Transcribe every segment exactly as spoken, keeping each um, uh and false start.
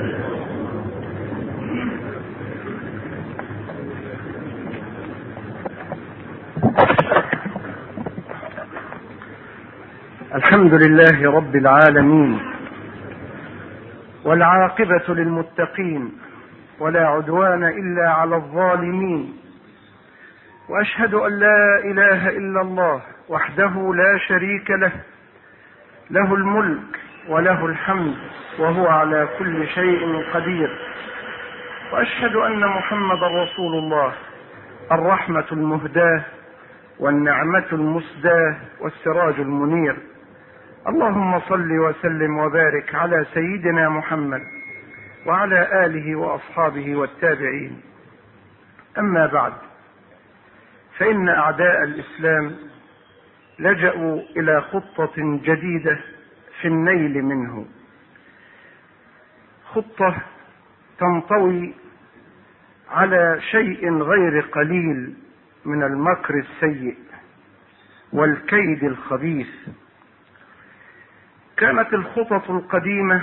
الحمد لله رب العالمين، والعاقبة للمتقين، ولا عدوان إلا على الظالمين، وأشهد أن لا إله إلا الله وحده لا شريك له، له الملك وله الحمد وهو على كل شيء قدير، وأشهد أن محمدا رسول الله، الرحمة المهداة والنعمة المسداة والسراج المنير. اللهم صل وسلم وبارك على سيدنا محمد وعلى آله وأصحابه والتابعين. أما بعد، فإن أعداء الإسلام لجأوا إلى خطة جديدة في النيل منه، خطة تنطوي على شيء غير قليل من المكر السيء والكيد الخبيث. كانت الخطط القديمة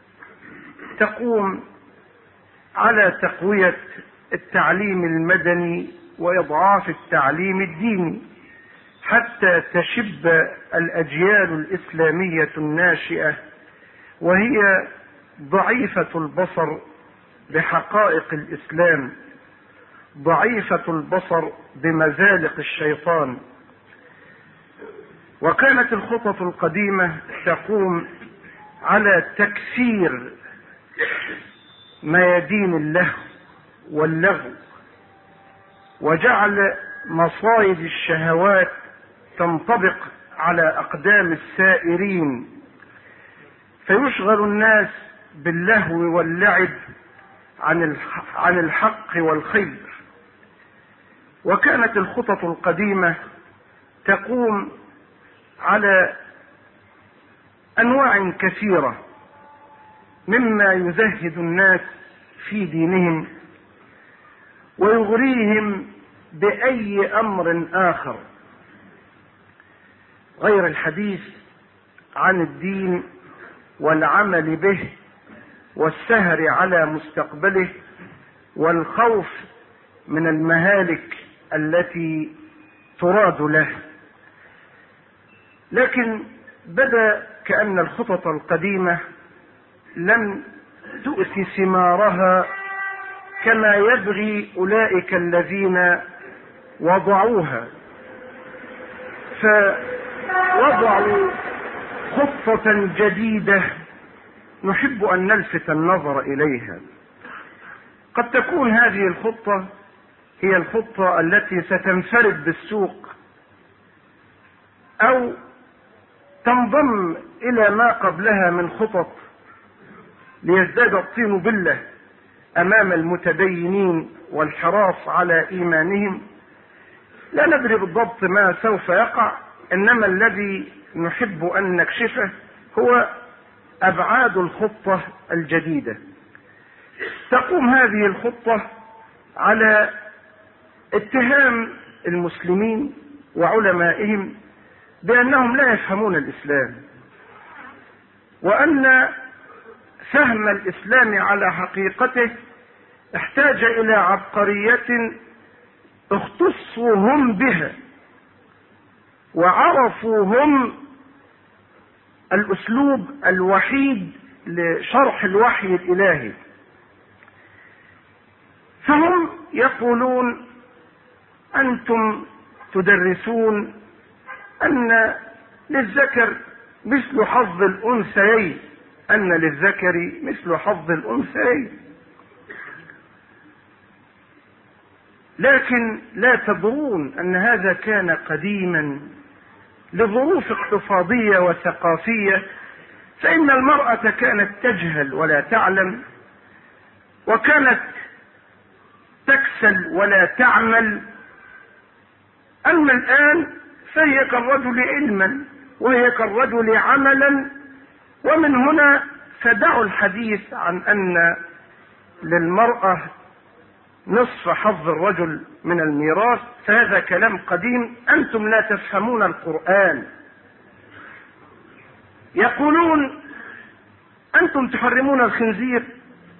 تقوم على تقوية التعليم المدني وإضعاف التعليم الديني حتى تشب الأجيال الإسلامية الناشئة وهي ضعيفة البصر بحقائق الإسلام، ضعيفة البصر بمزالق الشيطان. وكانت الخطط القديمة تقوم على تكثير ميادين اللهو واللغو، وجعل مصايد الشهوات تنطبق على أقدام السائرين، فيشغل الناس باللهو واللعب عن الحق والخير. وكانت الخطط القديمة تقوم على أنواع كثيرة مما يزهد الناس في دينهم ويغريهم بأي أمر آخر غير الحديث عن الدين والعمل به والسهر على مستقبله والخوف من المهالك التي تراد له. لكن بدا كأن الخطط القديمة لم تؤتي ثمارها كما يبغي أولئك الذين وضعوها، فوضعوا خطة جديدة نحب أن نلفت النظر إليها. قد تكون هذه الخطة هي الخطة التي ستنفرد بالسوق أو تنضم إلى ما قبلها من خطط ليزداد الطين بلة أمام المتدينين والحراص على إيمانهم. لا ندري بالضبط ما سوف يقع، إنما الذي نحب أن نكشفه هو أبعاد الخطة الجديدة. تقوم هذه الخطة على اتهام المسلمين وعلمائهم بأنهم لا يفهمون الإسلام، وأن فهم الإسلام على حقيقته احتاج إلى عبقرية اختصوا هم بها وعرفوا هم الأسلوب الوحيد لشرح الوحي الإلهي. فهم يقولون أنتم تدرسون أن للذكر مثل حظ الأنثيين، أن للذكر مثل حظ الأنثيين، لكن لا تدرون أن هذا كان قديما لظروف اقتصادية وثقافية، فإن المرأة كانت تجهل ولا تعلم، وكانت تكسل ولا تعمل. أما الآن فهي كالرجل علما وهي كالرجل عملا. ومن هنا فدعوا الحديث عن أن للمرأة نصف حظ الرجل من الميراث، فهذا كلام قديم. أنتم لا تفهمون القرآن. يقولون أنتم تحرمون الخنزير،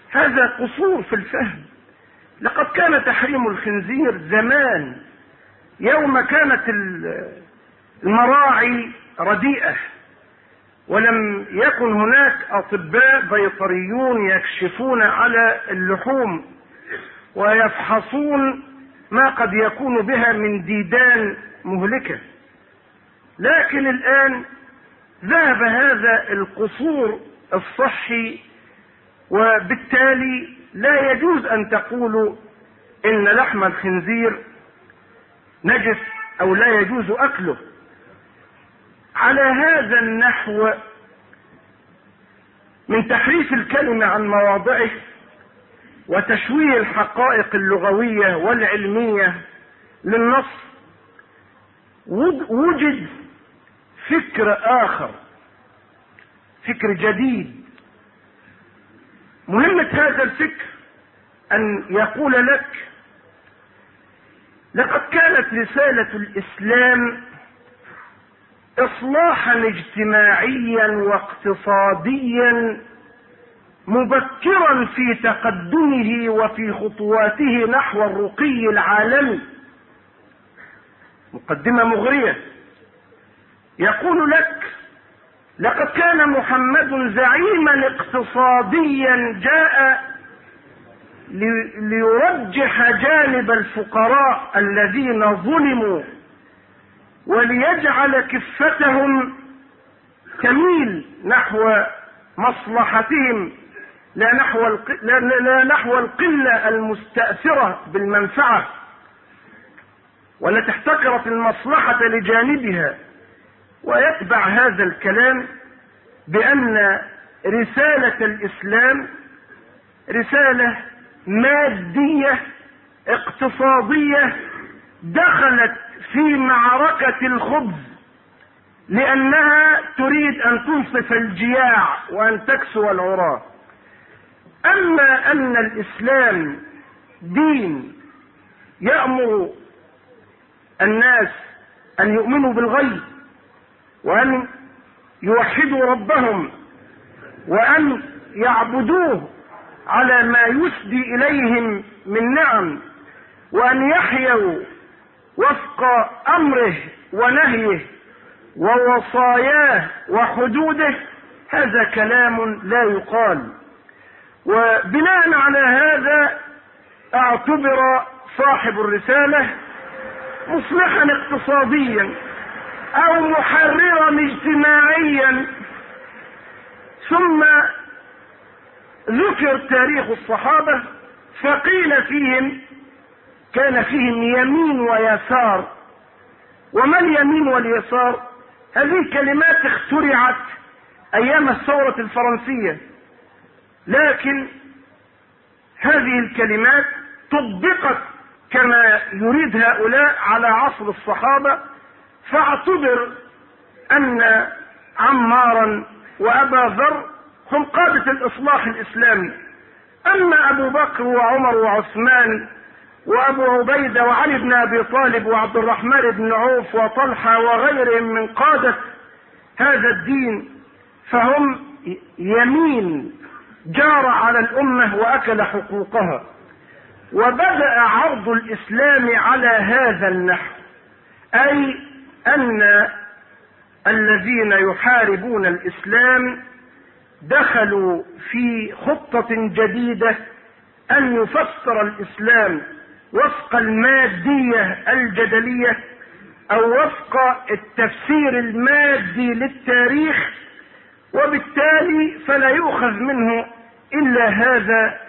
هذا قصور في الفهم. لقد كان تحريم الخنزير زمان، يوم كانت المراعي رديئة ولم يكن هناك أطباء بيطريون يكشفون على اللحوم ويفحصون ما قد يكون بها من ديدان مهلكة. لكن الآن ذهب هذا القصور الصحي، وبالتالي لا يجوز أن تقولوا إن لحم الخنزير نجس أو لا يجوز أكله. على هذا النحو من تحريف الكلمة عن مواضعه وتشويه الحقائق اللغوية والعلمية للنص، وجد فكر آخر، فكر جديد. مهمة هذا الفكر أن يقول لك لقد كانت رسالة الإسلام إصلاحا اجتماعيا واقتصاديا مبكرا في تقدمه وفي خطواته نحو الرقي العالمي. مقدمة مغرية. يقول لك لقد كان محمد زعيما اقتصاديا جاء ليرجح جانب الفقراء الذين ظلموا وليجعل كفتهم تميل نحو مصلحتهم لا نحو الق... لا... لا نحو القلة المستأثرة بالمنفعة، ولا تحتقرت المصلحة لجانبها. ويتبع هذا الكلام بأن رسالة الإسلام رسالة مادية اقتصادية دخلت في معركة الخبز، لأنها تريد أن تنصف الجياع وأن تكسو العراة. أما أن الإسلام دين يأمر الناس أن يؤمنوا بالغيب وأن يوحدوا ربهم وأن يعبدوه على ما يسدي إليهم من نعم، وأن يحيوا وفق أمره ونهيه ووصاياه وحدوده، هذا كلام لا يقال. وبناء على هذا اعتبر صاحب الرسالة مصلحا اقتصاديا او محررا اجتماعيا. ثم ذكر تاريخ الصحابة فقيل فيهم كان فيهم يمين ويسار. وما اليمين واليسار؟ هذه كلمات اخترعت ايام الثورة الفرنسية، لكن هذه الكلمات طبقت كما يريد هؤلاء على عصر الصحابة، فاعتبر ان عمارا وابا ذر هم قادة الاصلاح الاسلامي. اما ابو بكر وعمر وعثمان وابو عبيدة وعلي بن ابي طالب وعبد الرحمن بن عوف وطلحة وغيرهم من قادة هذا الدين فهم يمين جار على الامة واكل حقوقها. وبدأ عرض الاسلام على هذا النحو، اي ان الذين يحاربون الاسلام دخلوا في خطة جديدة ان يفسر الاسلام وفق المادية الجدلية او وفق التفسير المادي للتاريخ، وبالتالي فلا يؤخذ منه الا هذا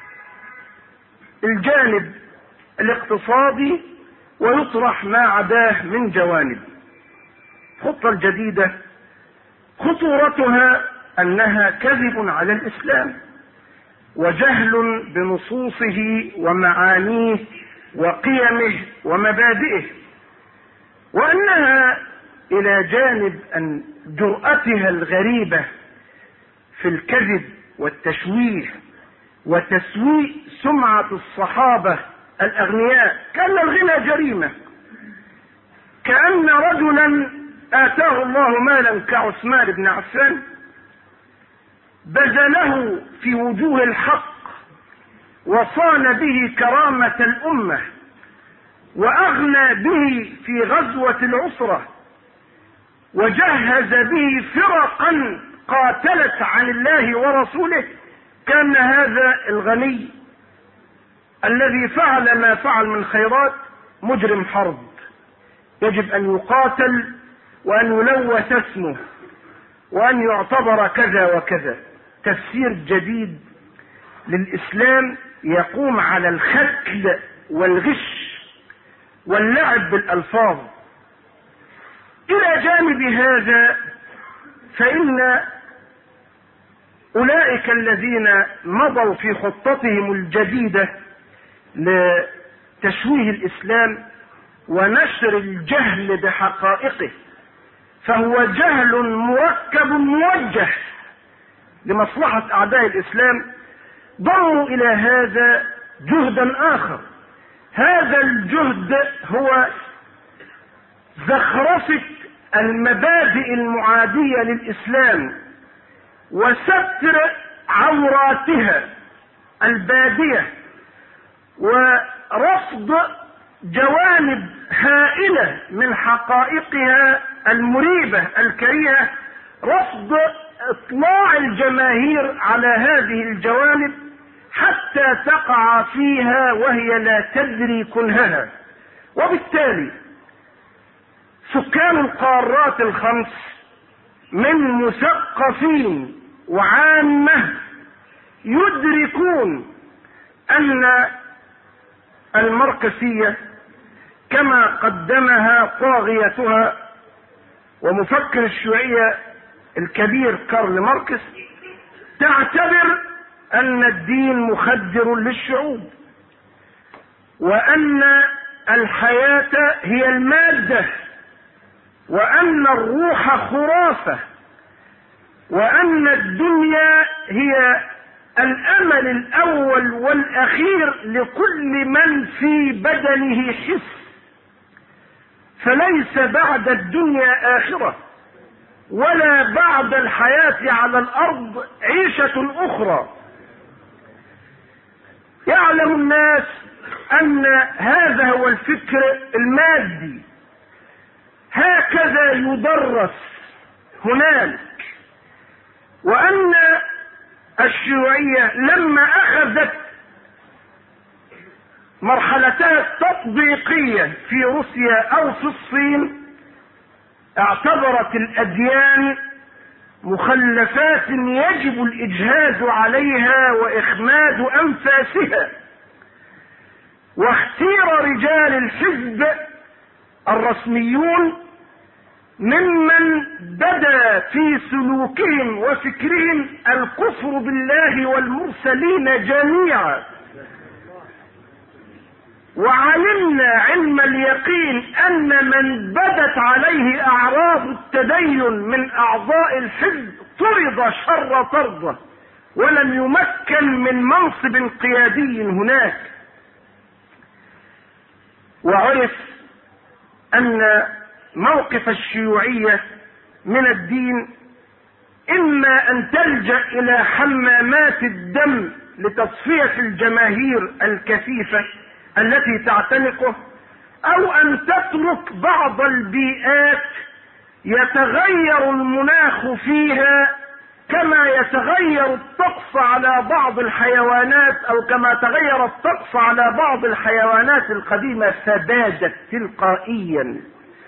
الجانب الاقتصادي ويطرح ما عداه من جوانب. الخطة الجديدة خطورتها انها كذب على الاسلام وجهل بنصوصه ومعانيه وقيمه ومبادئه، وانها الى جانب ان جرأتها الغريبة في الكذب والتشويه وتسويء سمعة الصحابة الاغنياء. كان الغنى جريمة، كأن رجلا آتاه الله مالا كعثمان بن عفان بذله في وجوه الحق وصان به كرامة الأمة، وأغنى به في غزوة العسرة، وجهز به فرقا قاتلت عن الله ورسوله، كان هذا الغني الذي فعل ما فعل من خيرات مجرم حرب، يجب أن يقاتل وأن يلوث اسمه وأن يعتبر كذا وكذا. تفسير جديد للإسلام يقوم على الختل والغش واللعب بالألفاظ. إلى جانب هذا فإن أولئك الذين مضوا في خطتهم الجديدة لتشويه الإسلام ونشر الجهل بحقائقه، فهو جهل مركب موجه لمصلحة أعداء الإسلام، ضموا إلى هذا جهدا آخر. هذا الجهد هو زخرفة المبادئ المعادية للإسلام وستر عوراتها البادية ورفض جوانب هائلة من حقائقها المريبة الكريهة، رفض اطلاع الجماهير على هذه الجوانب حتى تقع فيها وهي لا تدري كنهها. وبالتالي سكان القارات الخمس من مثقفين وعامة يدركون أن الماركسية كما قدمها طاغيتها ومفكر الشيوعية الكبير كارل ماركس تعتبر أن الدين مخدر للشعوب، وأن الحياة هي المادة، وأن الروح خرافة، وأن الدنيا هي الأمل الأول والأخير لكل من في بدنه حس، فليس بعد الدنيا آخرة ولا بعد الحياة على الأرض عيشة أخرى. يعلم الناس أن هذا هو الفكر المادي، هكذا يدرس هنالك، وأن الشيوعية لما أخذت مرحلتها التطبيقية في روسيا أو في الصين اعتبرت الأديان مخلفات يجب الإجهاز عليها وإخماد أنفاسها، واختير رجال الحزب الرسميون ممن بدا في سلوكهم وفكرهم الكفر بالله والمرسلين جميعا. وعلمنا علم اليقين أن من بدت عليه أعراض التدين من أعضاء الحزب طرد شر طرده ولم يمكن من منصب قيادي هناك. وعرف أن موقف الشيوعية من الدين إما أن تلجأ إلى حمامات الدم لتصفية الجماهير الكثيفة التي تعتنقه، أو أن تترك بعض البيئات يتغير المناخ فيها كما يتغير الطقس على بعض الحيوانات، أو كما تغير الطقس على بعض الحيوانات القديمة فبادت تلقائيا.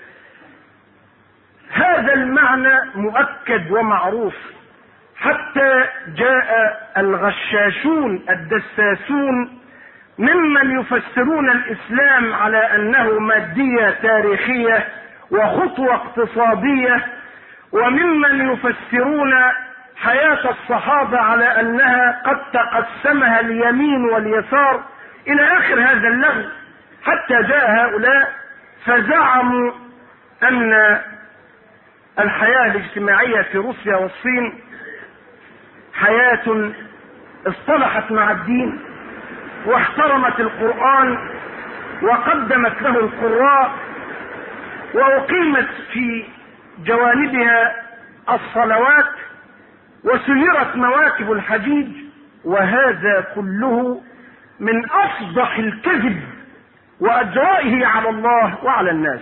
هذا المعنى مؤكد ومعروف، حتى جاء الغشاشون الدساسون ممن يفسرون الإسلام على أنه مادية تاريخية وخطوة اقتصادية، وممن يفسرون حياة الصحابة على أنها قد تقسمها اليمين واليسار إلى آخر هذا اللغو، حتى جاء هؤلاء فزعموا أن الحياة الاجتماعية في روسيا والصين حياة اصطلحت مع الدين واحترمت القرآن وقدمت له القراء، وأقيمت في جوانبها الصلوات وسيرت مواكب الحجيج، وهذا كله من افضح الكذب واجرائه على الله وعلى الناس.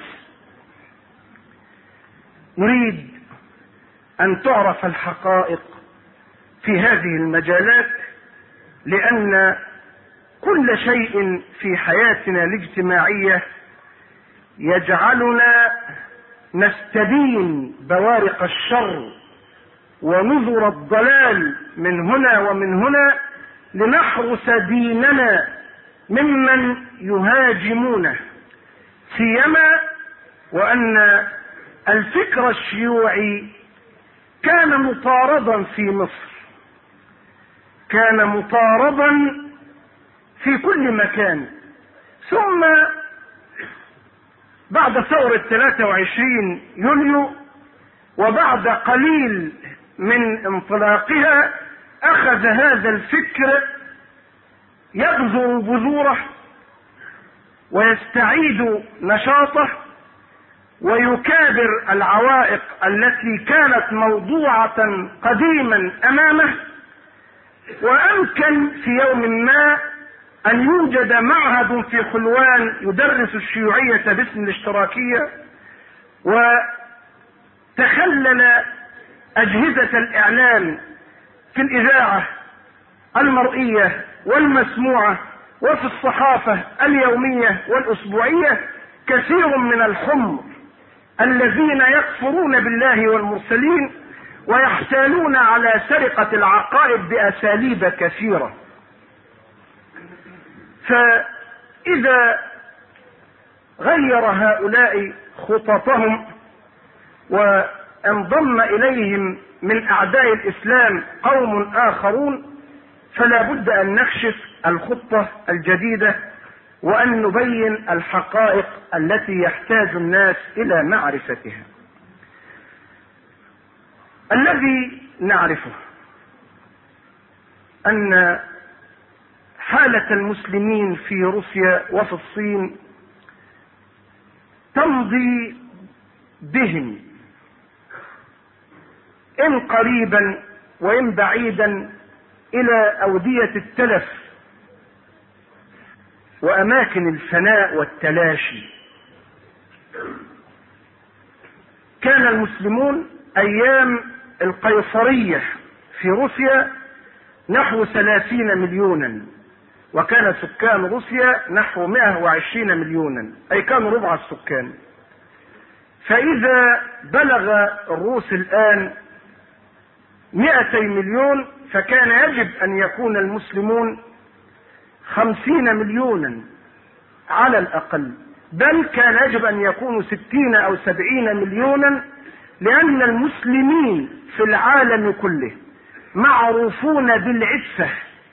نريد ان تعرف الحقائق في هذه المجالات، لان كل شيء في حياتنا الاجتماعية يجعلنا نستبين بوارق الشر ونذر الضلال من هنا ومن هنا، لنحرس ديننا ممن يهاجمونه، سيما وأن الفكر الشيوعي كان مطاردا في مصر، كان مطاردا في كل مكان. ثم بعد ثورة ثلاثة وعشرين يوليو وبعد قليل من انطلاقها اخذ هذا الفكر يبذر بذوره ويستعيد نشاطه ويكابر العوائق التي كانت موضوعة قديما امامه. وامكن في يوم ما ان يوجد معهد في حلوان يدرس الشيوعية باسم الاشتراكية، وتخلل اجهزة الاعلام في الاذاعة المرئية والمسموعة وفي الصحافة اليومية والاسبوعية كثير من الحمر الذين يكفرون بالله والمرسلين ويحتالون على سرقة العقائد باساليب كثيرة. فإذا غير هؤلاء خططهم وانضم إليهم من أعداء الإسلام قوم آخرون، فلا بد أن نكشف الخطة الجديدة وأن نبين الحقائق التي يحتاج الناس إلى معرفتها. الذي نعرفه أن حالة المسلمين في روسيا وفي الصين تمضي بهم إن قريبا وإن بعيدا إلى أودية التلف وأماكن الفناء والتلاشي. كان المسلمون أيام القيصرية في روسيا نحو ثلاثين مليونا، وكان سكان روسيا نحو مئة وعشرين مليونا، أي كانوا ربع السكان. فإذا بلغ الروس الآن مئتي مليون، فكان يجب أن يكون المسلمون خمسين مليونا على الأقل، بل كان يجب أن يكونوا ستين أو سبعين مليونا، لأن المسلمين في العالم كله معروفون بالعفة،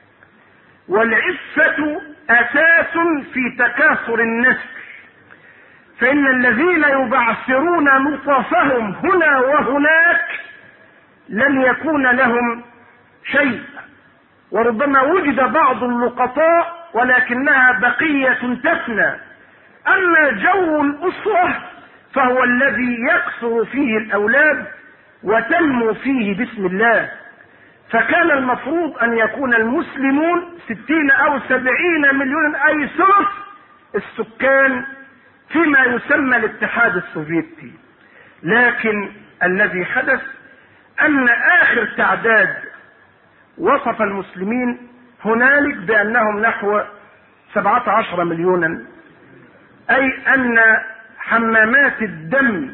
والعفة أساس في تكاثر النسل. فإن الذين يبعثرون نطفهم هنا وهناك لن يكون لهم شيء، وربما وجد بعض اللقطاء ولكنها بقية تفنى. أما جو الأسرة فهو الذي يكثر فيه الأولاد وتنمو فيه باسم الله. فكان المفروض أن يكون المسلمون ستين أو سبعين مليون، أي ثلث السكان فيما يسمى الاتحاد السوفيتي. لكن الذي حدث أن آخر تعداد وصف المسلمين هنالك بأنهم نحو سبعة عشر مليونا، أي أن حمامات الدم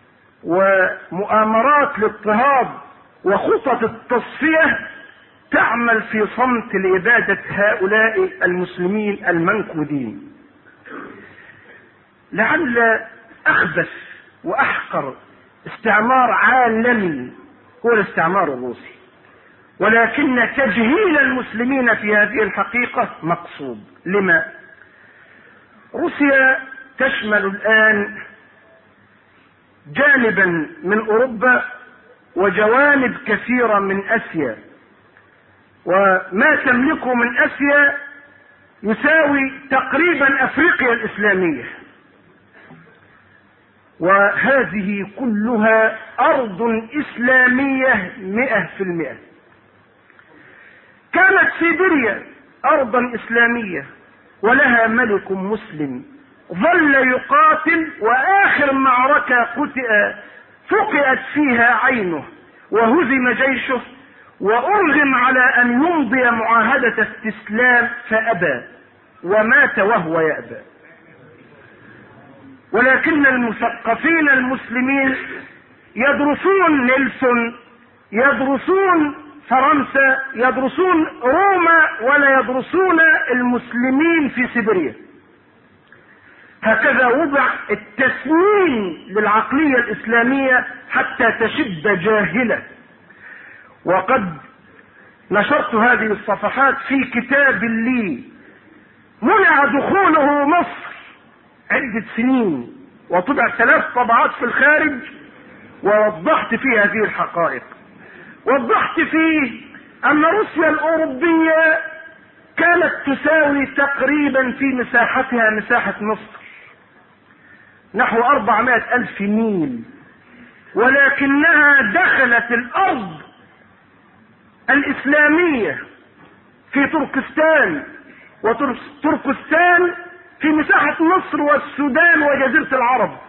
ومؤامرات الاضطهاد وخطط التصفية تعمل في صمت لإبادة هؤلاء المسلمين المنكودين. لعل أخبث وأحقر استعمار عالمي هو الاستعمار الروسي، ولكن تجهيل المسلمين في هذه الحقيقة مقصود. لما؟ روسيا تشمل الآن جانبا من أوروبا وجوانب كثيرة من آسيا، وما تملكه من آسيا يساوي تقريبا أفريقيا الإسلامية، وهذه كلها أرض إسلامية مئة في المئة. كانت سيبيريا أرضا إسلامية ولها ملك مسلم ظل يقاتل، وآخر معركة فقئت فيها عينه وهزم جيشه وأرغم على أن يمضي معاهدة استسلام فأبى ومات وهو يأبى. ولكن المثقفين المسلمين يدرسون نيلسون، يدرسون فرنسا، يدرسون روما، ولا يدرسون المسلمين في سيبيريا. هكذا وضع التسمين للعقلية الإسلامية حتى تشب جاهلة. وقد نشرت هذه الصفحات في كتاب لي منع دخوله مصر عدة سنين، وطبع ثلاث طبعات في الخارج، ووضحت فيه هذه الحقائق. وضحت فيه أن روسيا الأوروبية كانت تساوي تقريبا في مساحتها مساحة مصر، نحو أربعمائة ألف ميل، ولكنها دخلت الأرض الإسلامية في تركستان، وتركستان في مساحة مصر والسودان وجزيرة العرب.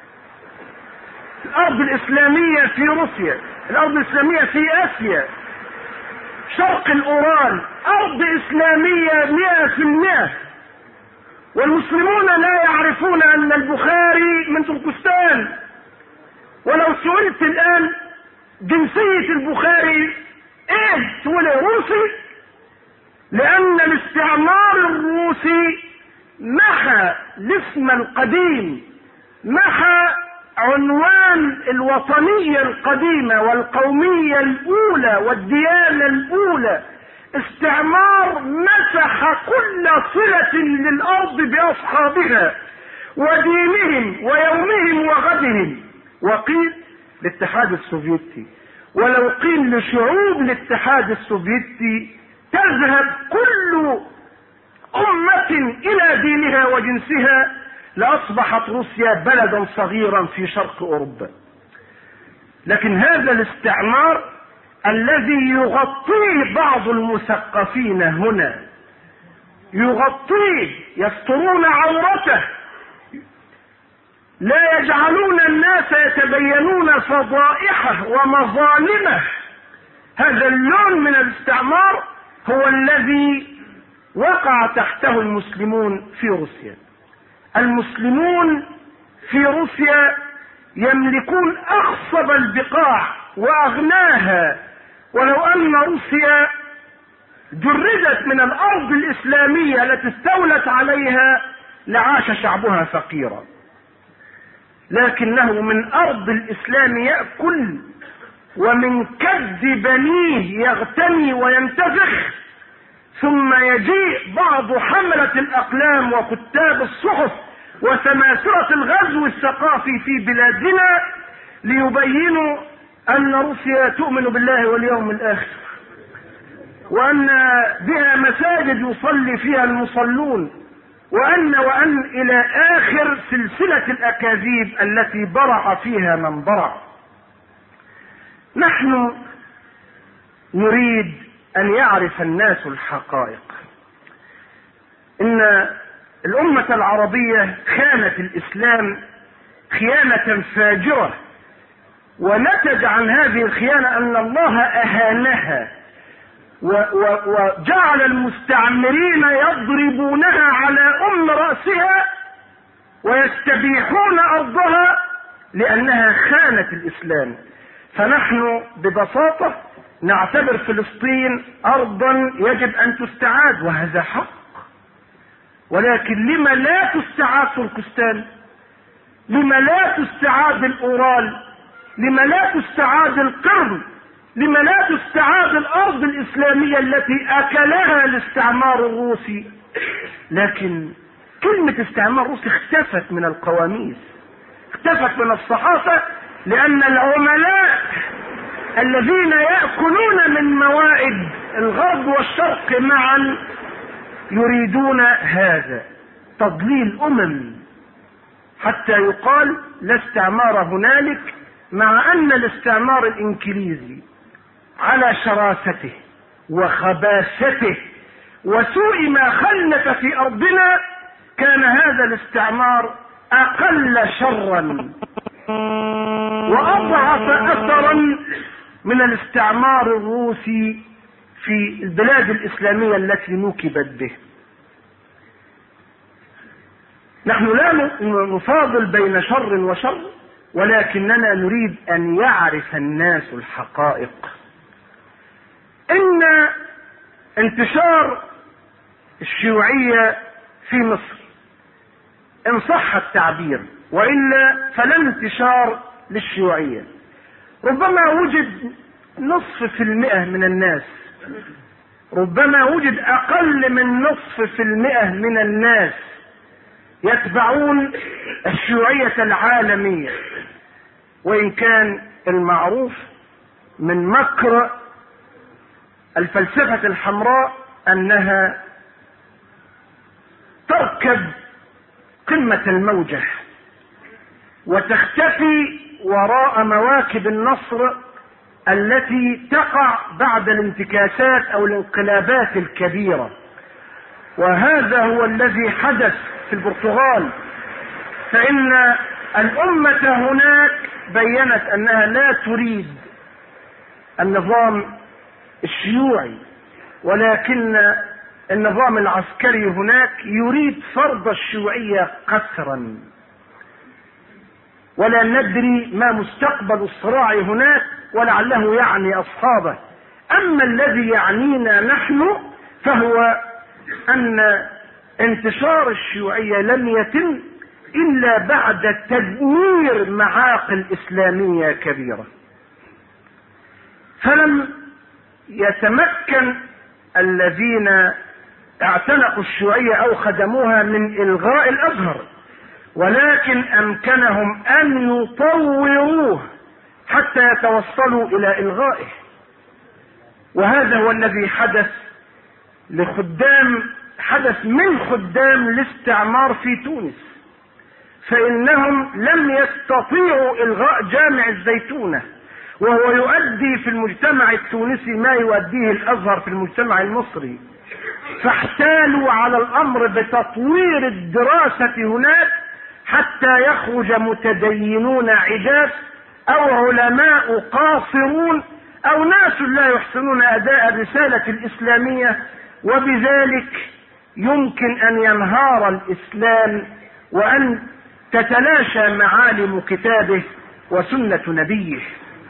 الأرض الإسلامية في روسيا، الأرض الإسلامية في آسيا، شرق الأورال، أرض إسلامية مئة في المئة. والمسلمون لا يعرفون أن البخاري من تركستان. ولو سئلت الآن جنسية البخاري ايه تقول روسي، لأن الاستعمار الروسي محى الاسم القديم، محى عنوان الوطنية القديمة والقومية الأولى والديانة الأولى. استعمار مسح كل صلة للأرض بأصحابها ودينهم ويومهم وغدهم. وقيل الاتحاد السوفيتي، ولو قيل لشعوب الاتحاد السوفيتي تذهب كل أمة إلى دينها وجنسها لأصبحت روسيا بلدا صغيرا في شرق أوروبا. لكن هذا الاستعمار الذي يغطيه بعض المثقفين هنا، يغطيه، يسترون عورته، لا يجعلون الناس يتبينون فضائحه ومظالمه. هذا اللون من الاستعمار هو الذي وقع تحته المسلمون في روسيا. المسلمون في روسيا يملكون أخصب البقاع وأغناها، ولو أن روسيا جردت من الأرض الإسلامية التي استولت عليها لعاش شعبها فقيرا. لكنه من أرض الإسلام يأكل، ومن كد بنيه يغتني وينتفخ، ثم يجيء بعض حملة الأقلام وكتاب الصحف وسماسرة الغزو الثقافي في بلادنا ليبينوا أن روسيا تؤمن بالله واليوم الآخر، وأن بها مساجد يصلي فيها المصلون، وأن وأن إلى آخر سلسلة الأكاذيب التي برع فيها من برع. نحن نريد أن يعرف الناس الحقائق. إن الأمة العربية خانت الإسلام خيانة فاجرة، ونتج عن هذه الخيانة أن الله أهانها وجعل المستعمرين يضربونها على أم رأسها ويستبيحون أرضها لأنها خانت الإسلام. فنحن ببساطة نعتبر فلسطين أرضا يجب أن تستعاد، وهذا حق. ولكن لما لا تستعاد تركستان؟ لما لا تستعاد الأورال؟ لما لا تستعاد القرم؟ لما لا تستعاد الأرض الإسلامية التي أكلها الاستعمار الروسي؟ لكن كلمة استعمار روسي اختفت من القواميس، اختفت من الصحافة، لأن العملاء الذين يأكلون من موائد الغرب والشرق معا يريدون هذا تضليل أمم، حتى يقال لا استعمار هنالك، مع أن الاستعمار الإنجليزي على شراسته وخباثته وسوء ما خلف في أرضنا كان هذا الاستعمار أقل شرا وأضعف أثرا من الاستعمار الروسي في البلاد الإسلامية التي نكبت به. نحن لا نفاضل بين شر وشر، ولكننا نريد أن يعرف الناس الحقائق. إن انتشار الشيوعية في مصر إن صح التعبير، وإلا فلا انتشار للشيوعية. ربما وجد نصف في المئة من الناس، ربما وجد أقل من نصف في المئة من الناس يتبعون الشيوعية العالمية، وإن كان المعروف من مكر الفلسفة الحمراء أنها تركب قمة الموجة وتختفي وراء مواكب النصر التي تقع بعد الانتكاسات أو الانقلابات الكبيرة. وهذا هو الذي حدث في البرتغال، فإن الأمة هناك بيّنت أنها لا تريد النظام الشيوعي، ولكن النظام العسكري هناك يريد فرض الشيوعية قسرا، ولا ندري ما مستقبل الصراع هناك، ولعله يعني أصحابه. أما الذي يعنينا نحن فهو أن انتشار الشيوعية لم يتم إلا بعد تدمير معاقل إسلامية كبيرة، فلم يتمكن الذين اعتنقوا الشيوعية أو خدموها من إلغاء الأزهر، ولكن أمكنهم أن يطوروه حتى يتوصلوا إلى إلغائه. وهذا هو الذي حدث لخدام حدث من خدام الاستعمار في تونس، فإنهم لم يستطيعوا إلغاء جامع الزيتونة، وهو يؤدي في المجتمع التونسي ما يؤديه الأزهر في المجتمع المصري، فاحتالوا على الأمر بتطوير الدراسة هناك حتى يخرج متدينون عجاف أو علماء قاصرون أو ناس لا يحسنون أداء الرسالة الإسلامية، وبذلك يمكن أن ينهار الإسلام وأن تتلاشى معالم كتابه وسنة نبيه.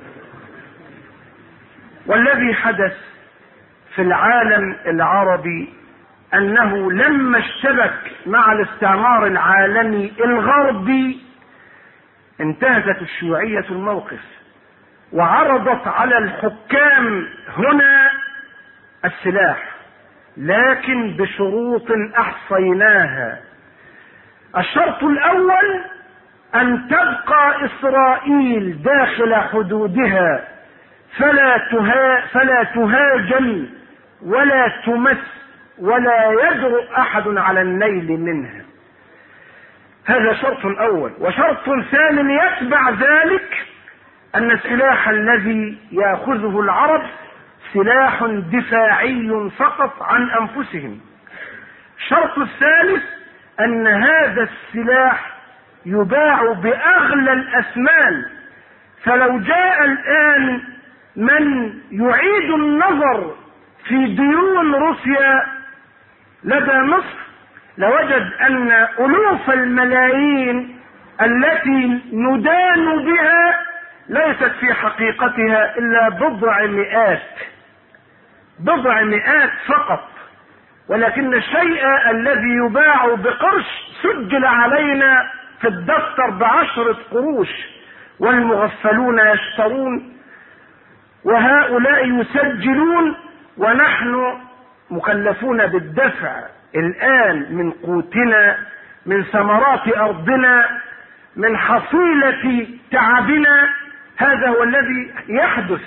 والذي حدث في العالم العربي أنه لما اشتبك مع الاستعمار العالمي الغربي انتهزت الشيوعية الموقف وعرضت على الحكام هنا السلاح، لكن بشروط أحصيناها. الشرط الأول أن تبقى إسرائيل داخل حدودها فلا تها فلا تهاجم ولا تمس ولا يجرؤ أحد على النيل منها. هذا شرط أول. وشرط ثاني يتبع ذلك أن السلاح الذي يأخذه العرب سلاح دفاعي فقط عن أنفسهم. الشرط الثالث أن هذا السلاح يباع بأغلى الأثمان، فلو جاء الآن من يعيد النظر في ديون روسيا لدى مصر لوجد أن ألوف الملايين التي ندان بها ليست في حقيقتها إلا بضع مئات بضع مئات فقط، ولكن الشيء الذي يباع بقرش سجل علينا في الدفتر بعشرة قروش، والمغفلون يشترون وهؤلاء يسجلون، ونحن مكلفون بالدفع الآن من قوتنا، من ثمرات أرضنا، من حصيلة تعبنا. هذا هو الذي يحدث.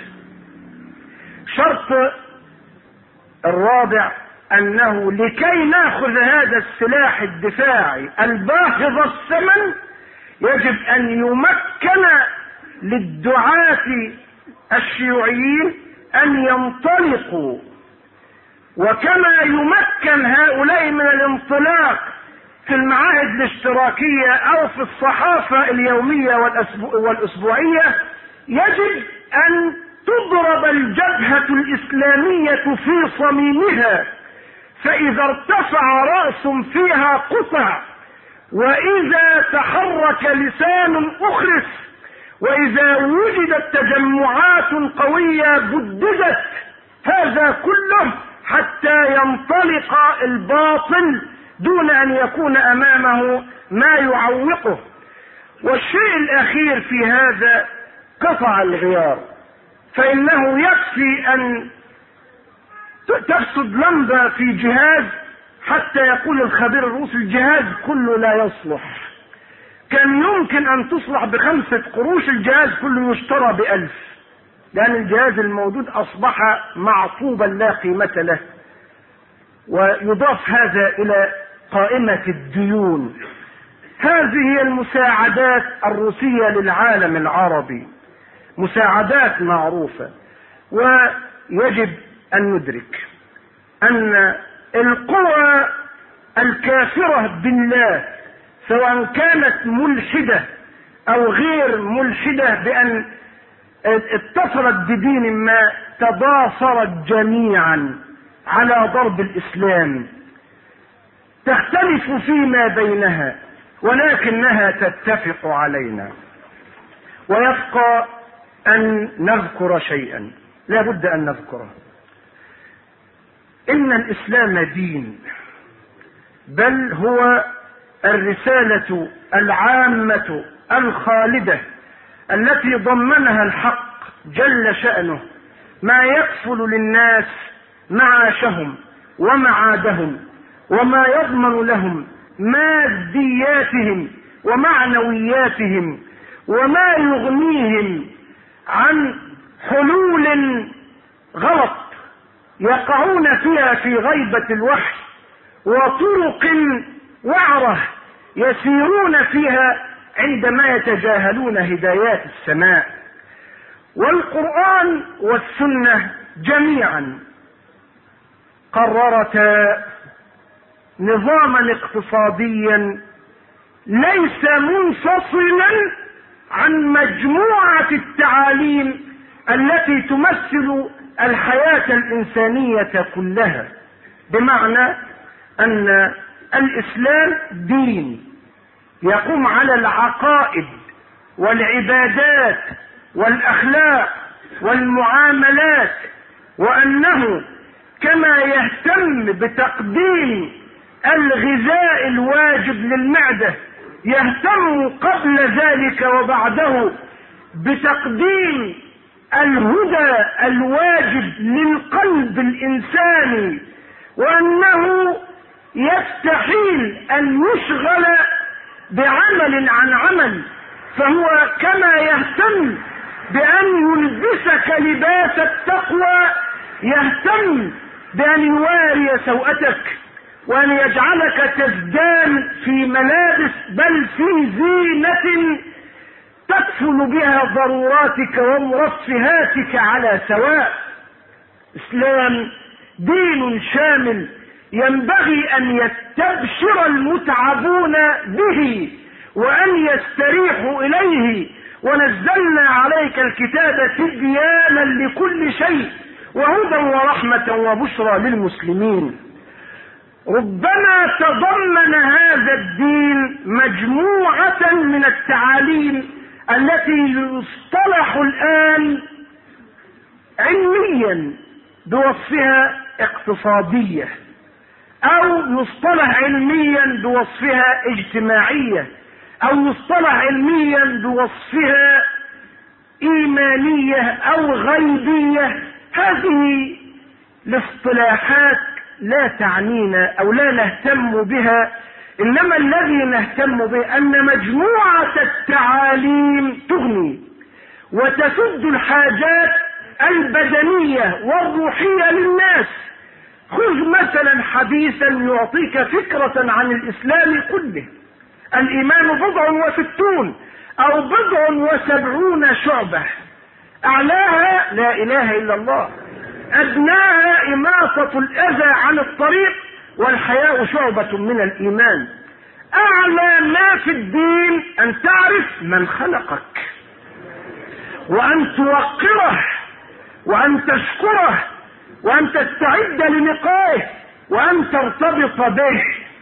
شرط الرابع أنه لكي نأخذ هذا السلاح الدفاعي الباهظ الثمن يجب أن يمكن للدعاة الشيوعيين أن ينطلقوا وكما يمكن هؤلاء من الانطلاق في المعاهد الاشتراكية او في الصحافة اليومية والاسبوعية، يجب ان تضرب الجبهة الاسلامية في صميمها، فاذا ارتفع رأس فيها قطع، واذا تحرك لسان اخرس، واذا وجدت تجمعات قوية بددت، هذا كله حتى ينطلق الباطل دون ان يكون امامه ما يعوقه. والشيء الاخير في هذا قطع الغيار، فانه يكفي ان تفسد لمبة في جهاز حتى يقول الخبير الروسي الجهاز كله لا يصلح. كان يمكن ان تصلح بخمسة قروش، الجهاز كله يشترى بألف، لان الجهاز الموجود اصبح معطوبا لا قيمة له. ويضاف هذا الى قائمة الديون. هذه هي المساعدات الروسية للعالم العربي، مساعدات معروفة. ويجب ان ندرك ان القوى الكافرة بالله، سواء كانت ملحدة او غير ملحدة بان اتصلت بدين ما، تضافرت جميعا على ضرب الاسلام، تختلف فيما بينها ولكنها تتفق علينا. ويبقى ان نذكر شيئا لا بد ان نذكره، ان الاسلام دين، بل هو الرسالة العامة الخالدة التي ضمنها الحق جل شأنه، ما يكفل للناس معاشهم ومعادهم، وما يضمن لهم مادياتهم ومعنوياتهم، وما يغنيهم عن حلول غلط يقعون فيها في غيبة الوحي، وطرق وعرة يسيرون فيها عندما يتجاهلون هدايات السماء. والقرآن والسنة جميعا قررتا نظاما اقتصاديا ليس منفصلا عن مجموعة التعاليم التي تمثل الحياة الإنسانية كلها، بمعنى أن الإسلام دين يقوم على العقائد والعبادات والأخلاق والمعاملات، وأنه كما يهتم بتقديم الغذاء الواجب للمعدة، يهتم قبل ذلك وبعده بتقديم الهدى الواجب للقلب الإنساني، وأنه يستحيل أن يشغل بعمل عن عمل، فهو كما يهتم بأن يلبسك لباس التقوى يهتم بأن يواري سوءتك، وأن يجعلك تزدان في ملابس بل في زينة تكفل بها ضروراتك ومرفهاتك على سواء. إسلام دين شامل ينبغي أن يستبشر المتعبون به وأن يستريحوا إليه. ونزلنا عليك الكتاب تبيانا لكل شيء وهدى ورحمة وبشرى للمسلمين. ربما تضمن هذا الدين مجموعة من التعاليم التي يصطلح الآن علميا بوصفها اقتصادية، أو يصطلح علميا بوصفها اجتماعية، أو يصطلح علميا بوصفها إيمانية أو غيبية. هذه الاصطلاحات لا تعنينا أو لا نهتم بها، إنما الذي نهتم به أن مجموعة التعاليم تغني وتسد الحاجات البدنية والروحية للناس. خذ مثلا حديثا يعطيك فكرة عن الإسلام كله: الإيمان بضع وستون أو بضع وسبعون شعبة، أعلاها لا إله إلا الله، أدناها إماطة الأذى عن الطريق، والحياء شعبة من الإيمان. أعلى ما في الدين أن تعرف من خلقك، وأن توقره، وأن تشكره، وأن تستعد للقائه، وأن ترتبط به.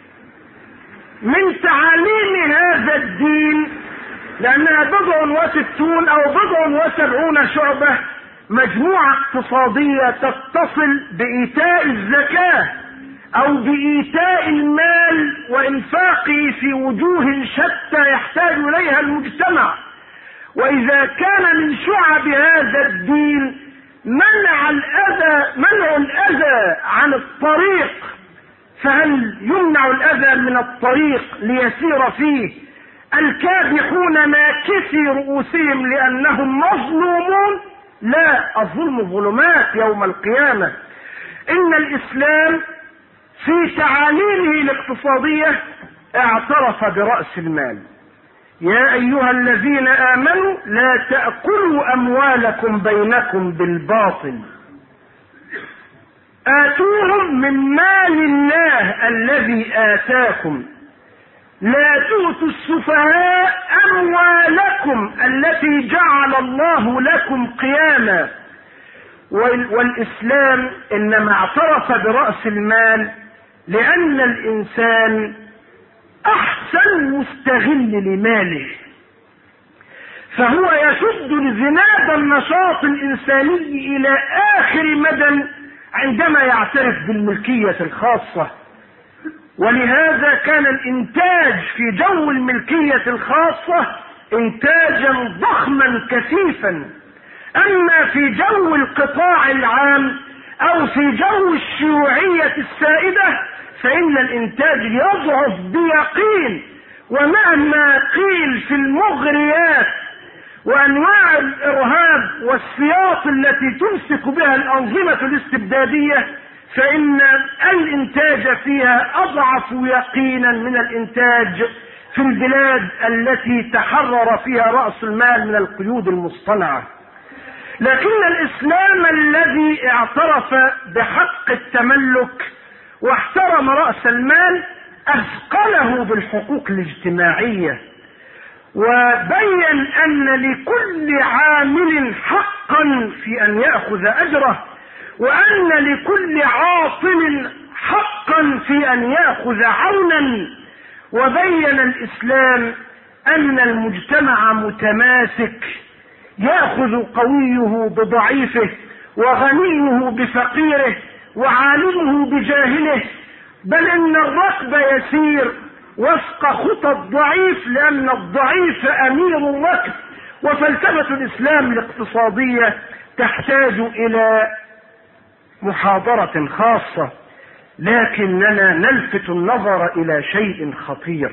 من تعاليم هذا الدين، لأنها بضع وستون أو بضع وسبعون شعبة، مجموعة اقتصادية تتصل بإيتاء الزكاة أو بإيتاء المال وإنفاقه في وجوه شتى يحتاج إليها المجتمع. وإذا كان من شعب هذا الدين منع الأذى منع الأذى عن الطريق، فهل يمنع الأذى من الطريق ليسير فيه الكابحون ناكسي رؤوسهم لأنهم مظلومون؟ لا، الظلم ظلمات يوم القيامة. إن الإسلام في تعاليمه الاقتصادية اعترف برأس المال. يا أيها الذين آمنوا لا تأكلوا أموالكم بينكم بالباطل، آتوهم من مال الله الذي آتاكم، لا تؤتوا السفهاء أموالكم التي جعل الله لكم قياما. والإسلام إنما اعترف برأس المال لأن الإنسان أحسن مستغل لماله، فهو يشد لزناد النشاط الإنساني إلى آخر مدى عندما يعترف بالملكية الخاصة. ولهذا كان الإنتاج في جو الملكية الخاصة إنتاجا ضخما كثيفا. أما في جو القطاع العام أو في جو الشيوعية السائدة فإن الإنتاج يضعف بيقين. ومهما قيل في المغريات وأنواع الإرهاب والسياط التي تمسك بها الأنظمة الاستبدادية، فإن الإنتاج فيها أضعف يقينا من الإنتاج في البلاد التي تحرر فيها رأس المال من القيود المصطنعة. لكن الإسلام الذي اعترف بحق التملك واحترم رأس المال أثقله بالحقوق الاجتماعية، وبين أن لكل عامل حقا في أن يأخذ أجره، وأن لكل عاطل حقا في أن يأخذ عونا. وبين الإسلام أن المجتمع متماسك، يأخذ قويه بضعيفه، وغنيه بفقيره، وعالمه بجاهله، بل إن الركب يسير وفق خطى الضعيف لأن الضعيف أمير الركب. وفلسفة الإسلام الاقتصادية تحتاج إلى محاضرة خاصة، لكننا نلفت النظر إلى شيء خطير.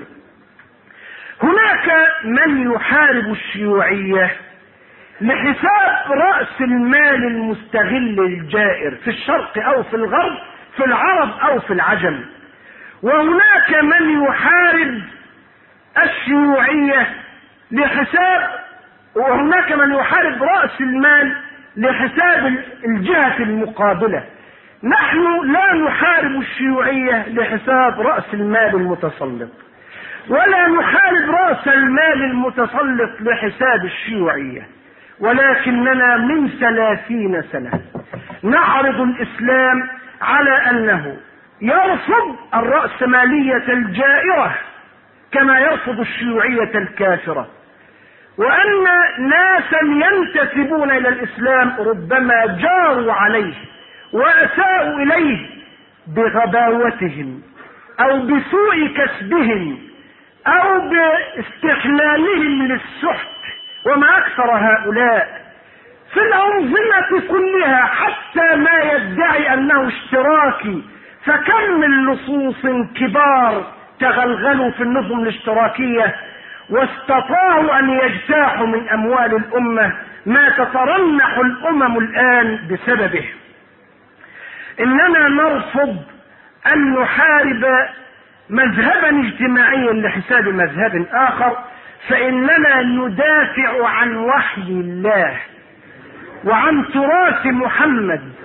هناك من يحارب الشيوعية لحساب رأس المال المستغل الجائر في الشرق أو في الغرب، في العرب أو في العجم. وهناك من يحارب الشيوعية لحساب وهناك من يحارب رأس المال لحساب الجهة المقابلة. نحن لا نحارب الشيوعية لحساب رأس المال المتسلط، ولا نحارب رأس المال المتسلط لحساب الشيوعية، ولكننا من ثلاثين سنة نعرض الإسلام على أنه يرفض الرأسمالية الجائرة كما يرفض الشيوعية الكافرة، وأن ناسا ينتسبون إلى الإسلام ربما جاروا عليه وأساءوا إليه بغباوتهم أو بسوء كسبهم أو باستحلالهم للسحت، وما أكثر هؤلاء في الأنظمة كلها حتى ما يدعي أنه اشتراكي. فكم من لصوص كبار تغلغلوا في النظم الاشتراكية واستطاعوا أن يجتاحوا من أموال الأمة ما تترنح الأمم الآن بسببه. إننا نرفض أن نحارب مذهبا اجتماعيا لحساب مذهب آخر، فإننا ندافع عن وحي الله وعن تراث محمد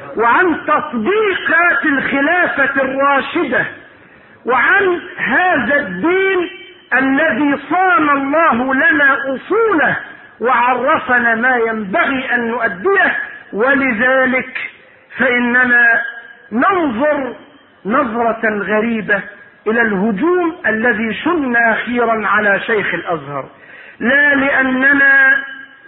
وعن تطبيقات الخلافة الراشدة، وعن هذا الدين الذي صان الله لنا أصوله وعرفنا ما ينبغي أن نؤديه. ولذلك فإننا ننظر نظرة غريبة إلى الهجوم الذي شن أخيرا على شيخ الأزهر، لا لأننا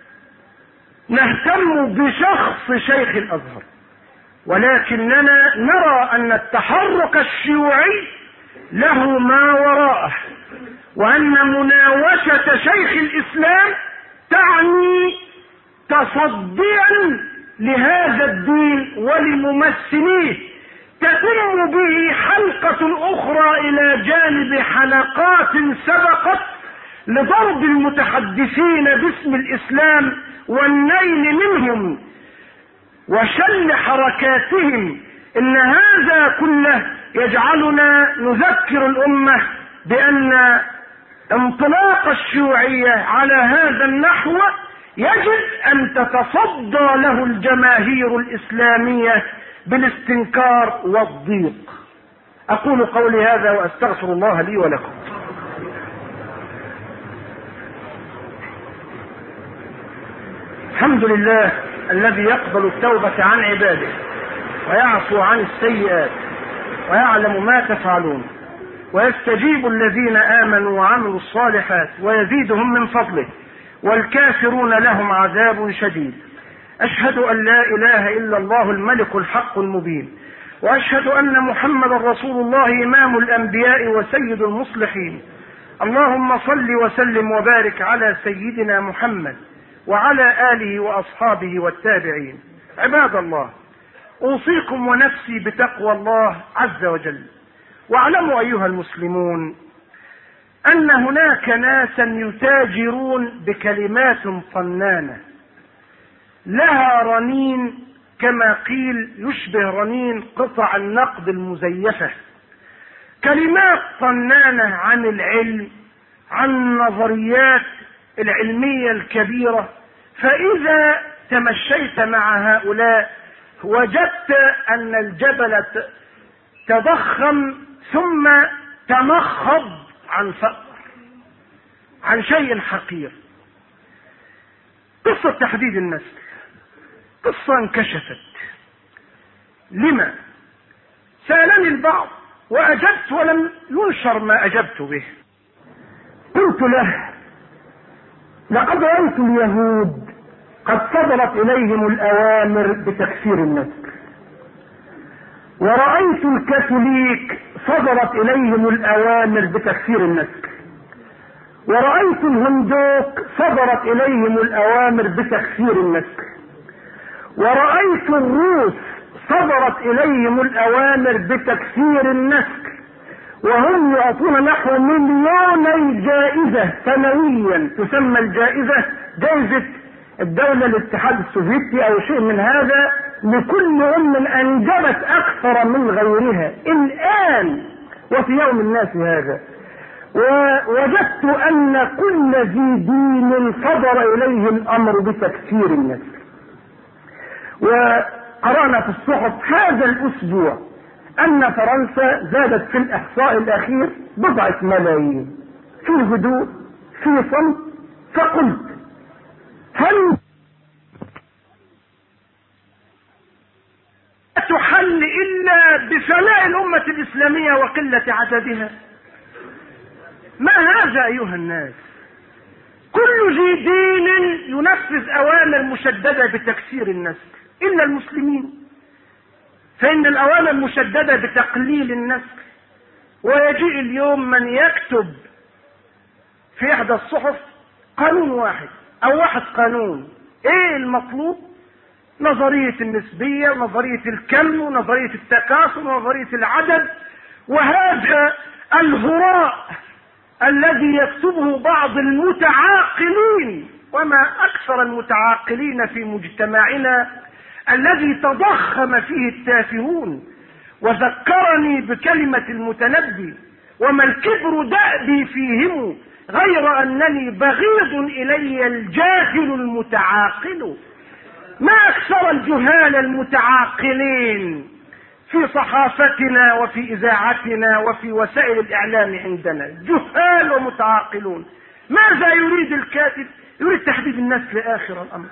نهتم بشخص شيخ الأزهر، ولكننا نرى أن التحرك الشيوعي له ما وراءه، وأن مناوشة شيخ الإسلام تعني تصديا لهذا الدين ولممثليه، تتم به حلقة أخرى إلى جانب حلقات سبقت لضرب المتحدثين باسم الإسلام والنيل منهم وشل حركاتهم. إن هذا كله يجعلنا نذكر الأمة بأن انطلاق الشيوعية على هذا النحو يجب أن تتصدى له الجماهير الإسلامية بالاستنكار والضيق. أقول قولي هذا وأستغفر الله لي ولكم. الحمد لله الذي يقبل التوبة عن عباده ويعفو عن السيئات ويعلم ما تفعلون ويستجيب الذين آمنوا وعملوا الصالحات ويزيدهم من فضله، والكافرون لهم عذاب شديد. أشهد أن لا إله إلا الله الملك الحق المبين، وأشهد أن محمد رسول الله إمام الأنبياء وسيد المصلحين. اللهم صل وسلم وبارك على سيدنا محمد وعلى آله وأصحابه والتابعين. عباد الله، أوصيكم ونفسي بتقوى الله عز وجل. واعلموا أيها المسلمون أن هناك ناسا يتاجرون بكلمات طنانة لها رنين، كما قيل يشبه رنين قطع النقد المزيفة، كلمات طنانة عن العلم، عن النظريات العلمية الكبيرة. فإذا تمشيت مع هؤلاء وجدت أن الجبل تضخم ثم تنخض عن فقر، عن شيء حقير. قصة تحديد النسل قصة انكشفت. لما؟ سألني البعض وأجبت ولم ينشر ما أجبت به. قلت له: لقد رأيت اليهود قد صدرت إليهم الأوامر بتكسير النسل، ورأيت الكاثوليك صدرت إليهم الأوامر بتكسير النسل، ورأيت الهندوك صدرت إليهم الأوامر بتكسير النسل، ورأيت الروس صدرت إليهم الأوامر بتكسير النسل، وهم يعطون نحو مليوني جائزة سنويا تسمى الجائزة جائزة الدولة الاتحاد السوفيتي أو شيء من هذا، لكل أم أنجبت أكثر من غيرها الآن وفي يوم الناس هذا. ووجدت أن كل ذي دين صدر إليه الأمر بتكسير النسل. وقرأنا في الصحف هذا الأسبوع أن فرنسا زادت في الإحصاء الأخير بضعة ملايين في هدوء في صمت. فقلت: هل تحل إلا بفناء الأمة الإسلامية وقلة عددها؟ ما هذا أيها الناس؟ كل ذي دين ينفذ أوامر مشددة بتكسير النسل إلا المسلمين، فإن الأوامر مشددة بتقليل النسل. ويجيء اليوم من يكتب في إحدى الصحف قانون واحد أو واحد قانون. إيه المطلوب؟ نظرية النسبية ونظرية الكم ونظرية التكاثر ونظرية العدد. وهذا الهراء الذي يكتبه بعض المتعاقلين، وما أكثر المتعاقلين في مجتمعنا الذي تضخم فيه التافهون. وذكرني بكلمة المتنبي: وما الكبر دأبي فيهم غير أنني بغيض إلي الجاهل المتعاقل. ما أكثر الجهال المتعاقلين في صحافتنا وفي إذاعتنا وفي وسائل الإعلام عندنا، جهال ومتعاقلون. ماذا يريد الكاتب؟ يريد تحديد الناس لآخر الأمر،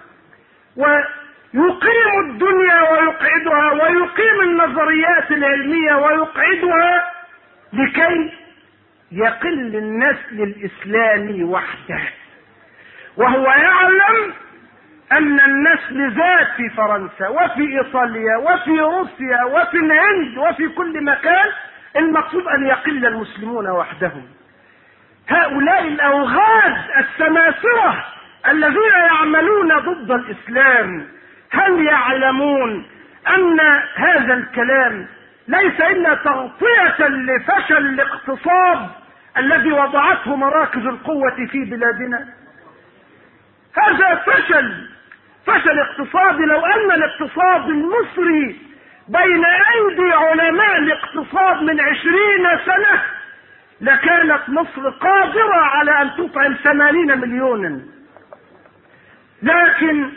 ويقيم الدنيا ويقعدها، ويقيم النظريات العلمية ويقعدها لكي يقل النسل الإسلامي وحده، وهو يعلم أن النسل زاد في فرنسا وفي إيطاليا وفي روسيا وفي الهند وفي كل مكان، المقصود أن يقل المسلمون وحدهم. هؤلاء الأوغاد السماسرة الذين يعملون ضد الإسلام، هل يعلمون أن هذا الكلام ليس إلا تغطية لفشل الاقتصاد الذي وضعته مراكز القوة في بلادنا؟ هذا فشل فشل اقتصادي. لو أن الاقتصاد المصري بين أيدي علماء الاقتصاد من عشرين سنة لكانت مصر قادرة على أن تطعم ثمانين مليونا، لكن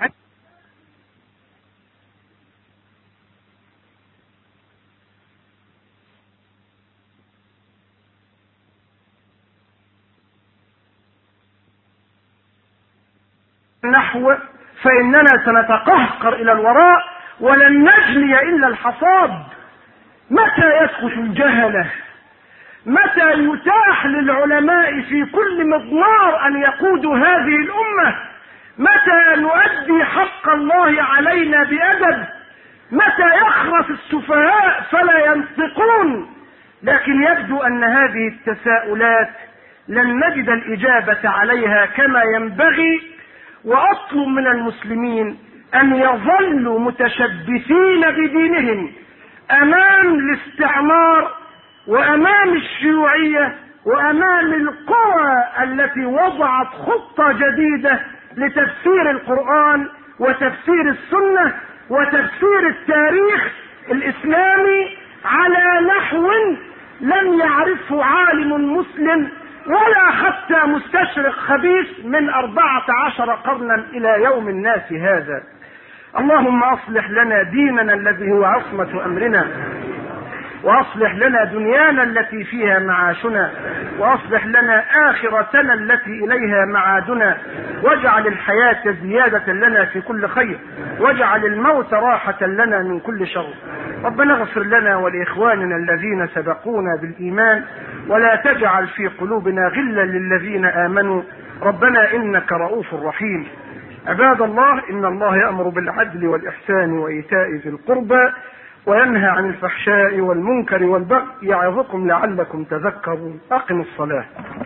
نحو فإننا سنتقهقر إلى الوراء ولن نجني إلا الحصاد. متى يسكت الجهلة؟ متى يتاح للعلماء في كل مضمار أن يقودوا هذه الأمة؟ متى نؤدي حق الله علينا بأدب؟ متى يخرس السفهاء فلا ينطقون؟ لكن يبدو أن هذه التساؤلات لن نجد الإجابة عليها كما ينبغي. وأطلب من المسلمين أن يظلوا متشبثين بدينهم أمام الاستعمار وأمام الشيوعية وأمام القوى التي وضعت خطة جديدة لتفسير القرآن وتفسير السنة وتفسير التاريخ الإسلامي على نحو لم يعرفه عالم مسلم ولا حتى مستشرق خبيث من أربعة عشر قرنا إلى يوم الناس هذا. اللهم أصلح لنا ديننا الذي هو عصمة أمرنا، وأصلح لنا دنيانا التي فيها معاشنا، وأصلح لنا آخرتنا التي إليها معادنا، واجعل الحياة زيادة لنا في كل خير، واجعل الموت راحة لنا من كل شر. ربنا اغفر لنا ولإخواننا الذين سبقونا بالإيمان، ولا تجعل في قلوبنا غلا للذين آمنوا، ربنا إنك رؤوف رحيم. عباد الله، إن الله يأمر بالعدل والإحسان وإيتاء ذي القربى وينهى عن الفحشاء والمنكر والبغي يعظكم لعلكم تذكرون. أقم الصلاة.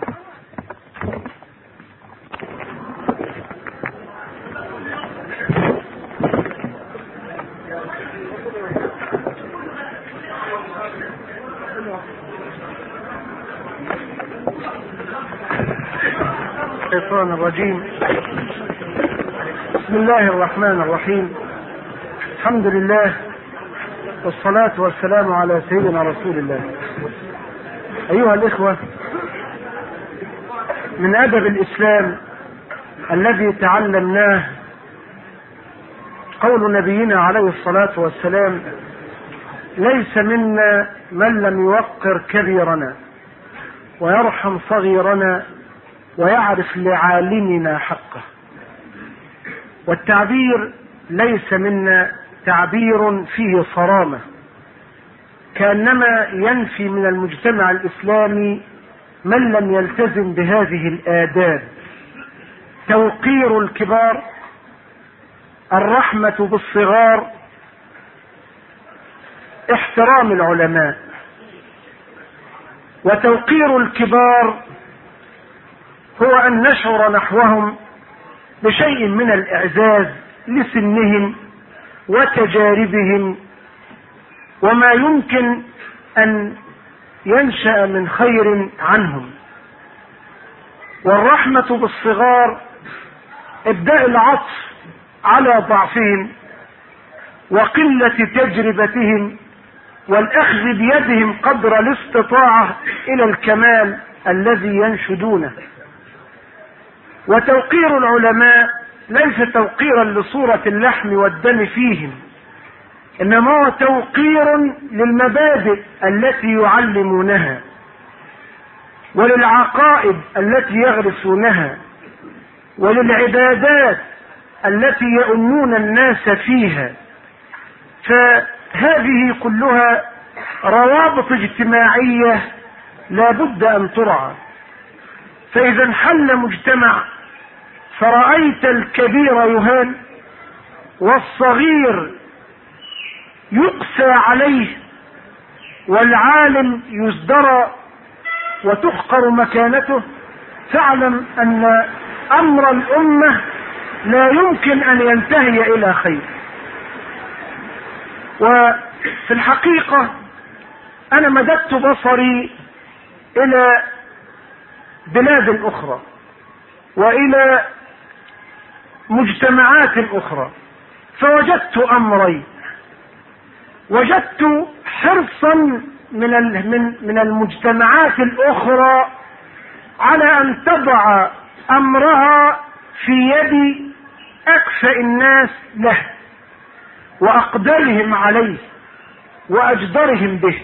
الشيطان الرجيم. بسم الله الرحمن الرحيم. الحمد لله والصلاة والسلام على سيدنا رسول الله. أيها الإخوة، من أدب الإسلام الذي تعلمناه قول نبينا عليه الصلاة والسلام: ليس منا من لم يوقر كبيرنا ويرحم صغيرنا ويعرف لعالمنا حقه. والتعبير ليس منا تعبير فيه صرامة، كأنما ينفي من المجتمع الإسلامي من لم يلتزم بهذه الآداب: توقير الكبار، الرحمة بالصغار، احترام العلماء. وتوقير الكبار هو أن نشعر نحوهم بشيء من الإعزاز لسنهم وتجاربهم وما يمكن أن ينشأ من خير عنهم. والرحمة بالصغار إبداء العطف على ضعفهم وقلة تجربتهم والأخذ بيدهم قدر الاستطاعة إلى الكمال الذي ينشدونه. وتوقير العلماء ليس توقيرا لصورة اللحم والدم فيهم، انما هو توقير للمبادئ التي يعلمونها وللعقائد التي يغرسونها وللعبادات التي يؤمنون الناس فيها. فهذه كلها روابط اجتماعية لا بد ان ترعى. فاذا انحل مجتمع فرأيت الكبير يهان والصغير يقسى عليه والعالم يزدرى وتحقر مكانته، فاعلم ان امر الامة لا يمكن ان ينتهي الى خير. وفي الحقيقة انا مددت بصري الى بلاد اخرى والى مجتمعات اخرى، فوجدت امرين. وجدت حرصا من من من المجتمعات الاخرى على ان تضع امرها في يد اكفأ الناس له واقدرهم عليه واجدرهم به،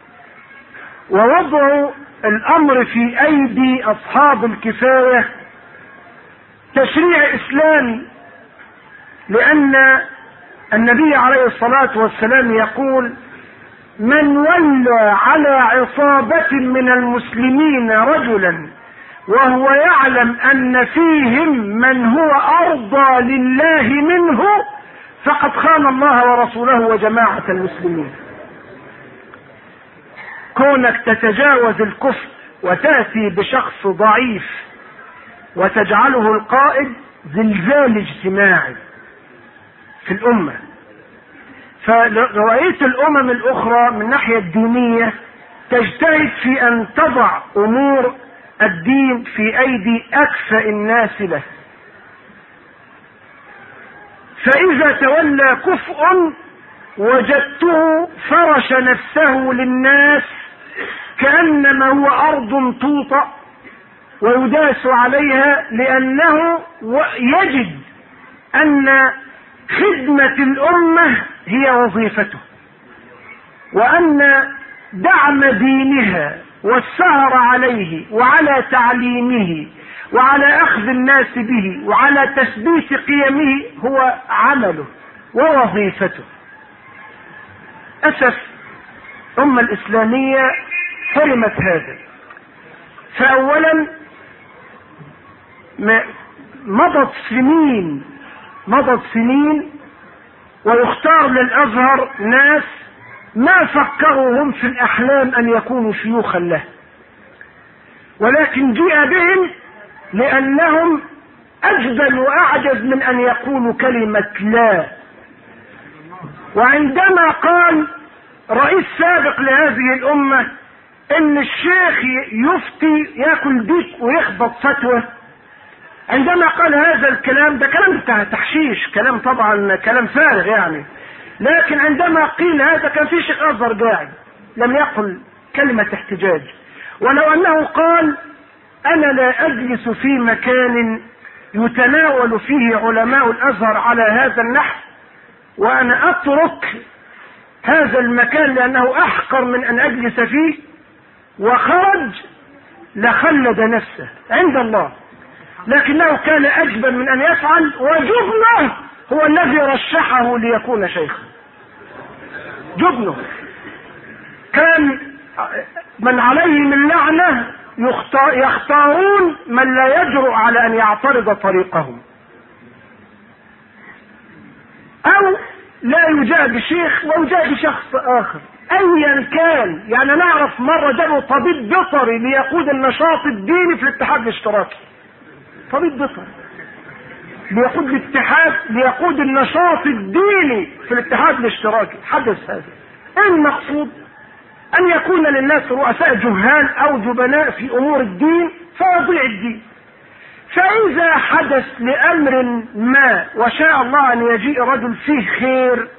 ووضع الامر في ايدي اصحاب الكفاية تشريع اسلامي. لان النبي عليه الصلاة والسلام يقول: من ولى على عصابة من المسلمين رجلا وهو يعلم ان فيهم من هو ارضى لله منه فقد خان الله ورسوله وجماعة المسلمين. كونك تتجاوز الكفر وتأتي بشخص ضعيف وتجعله القائد زلزال اجتماعي في الأمة. فرأيت الأمم الأخرى من ناحية الدينية تجتهد في أن تضع أمور الدين في أيدي أكفأ الناس له، فإذا تولى كفء وجدته فرش نفسه للناس كأنما هو أرض توطأ ويداس عليها، لأنه يجد أن خدمة الأمة هي وظيفته، وأن دعم دينها والسهر عليه وعلى تعليمه وعلى أخذ الناس به وعلى تثبيت قيمه هو عمله ووظيفته. أسف الأمة الإسلامية حرمت هذا. فأولا مضت سنين مضت سنين ويختار للأزهر ناس ما فكروا هم في الأحلام أن يكونوا شيوخا له، ولكن جيء بهم لأنهم أجبل وأعجز من أن يقولوا كلمة لا. وعندما قال رئيس سابق لهذه الأمة إن الشيخ يفتي يأكل ديك ويخبط فتوى، عندما قال هذا الكلام، ده كلام تحشيش، كلام طبعا كلام فارغ يعني، لكن عندما قيل هذا كان في شيخ أزهر قاعد لم يقل كلمة احتجاج. ولو أنه قال أنا لا أجلس في مكان يتناول فيه علماء الأزهر على هذا النحو وأنا أترك هذا المكان لأنه أحقر من أن أجلس فيه، وخرج لخلد نفسه عند الله، لكنه كان أجبن من أن يفعل، وجبنه هو الذي رشحه ليكون شيخا. جبنه كان من عليه من لعنة يختارون من لا يجرؤ على أن يعترض طريقهم، أو لا يجاء بشيخ ويجاء بشخص آخر أيا كان. يعني نعرف مرة جابوا طبيب بيطري ليقود النشاط الديني في الاتحاد الاشتراكي، طبيب بيطري ليقود الاتحاد ليقود النشاط الديني في الاتحاد الاشتراكي. حدث هذا. ايه المقصود؟ ان يكون للناس رؤساء جهال او جبناء في امور الدين فيضيع الدين. فاذا حدث لامر ما وشاء الله ان يجيء رجل فيه خير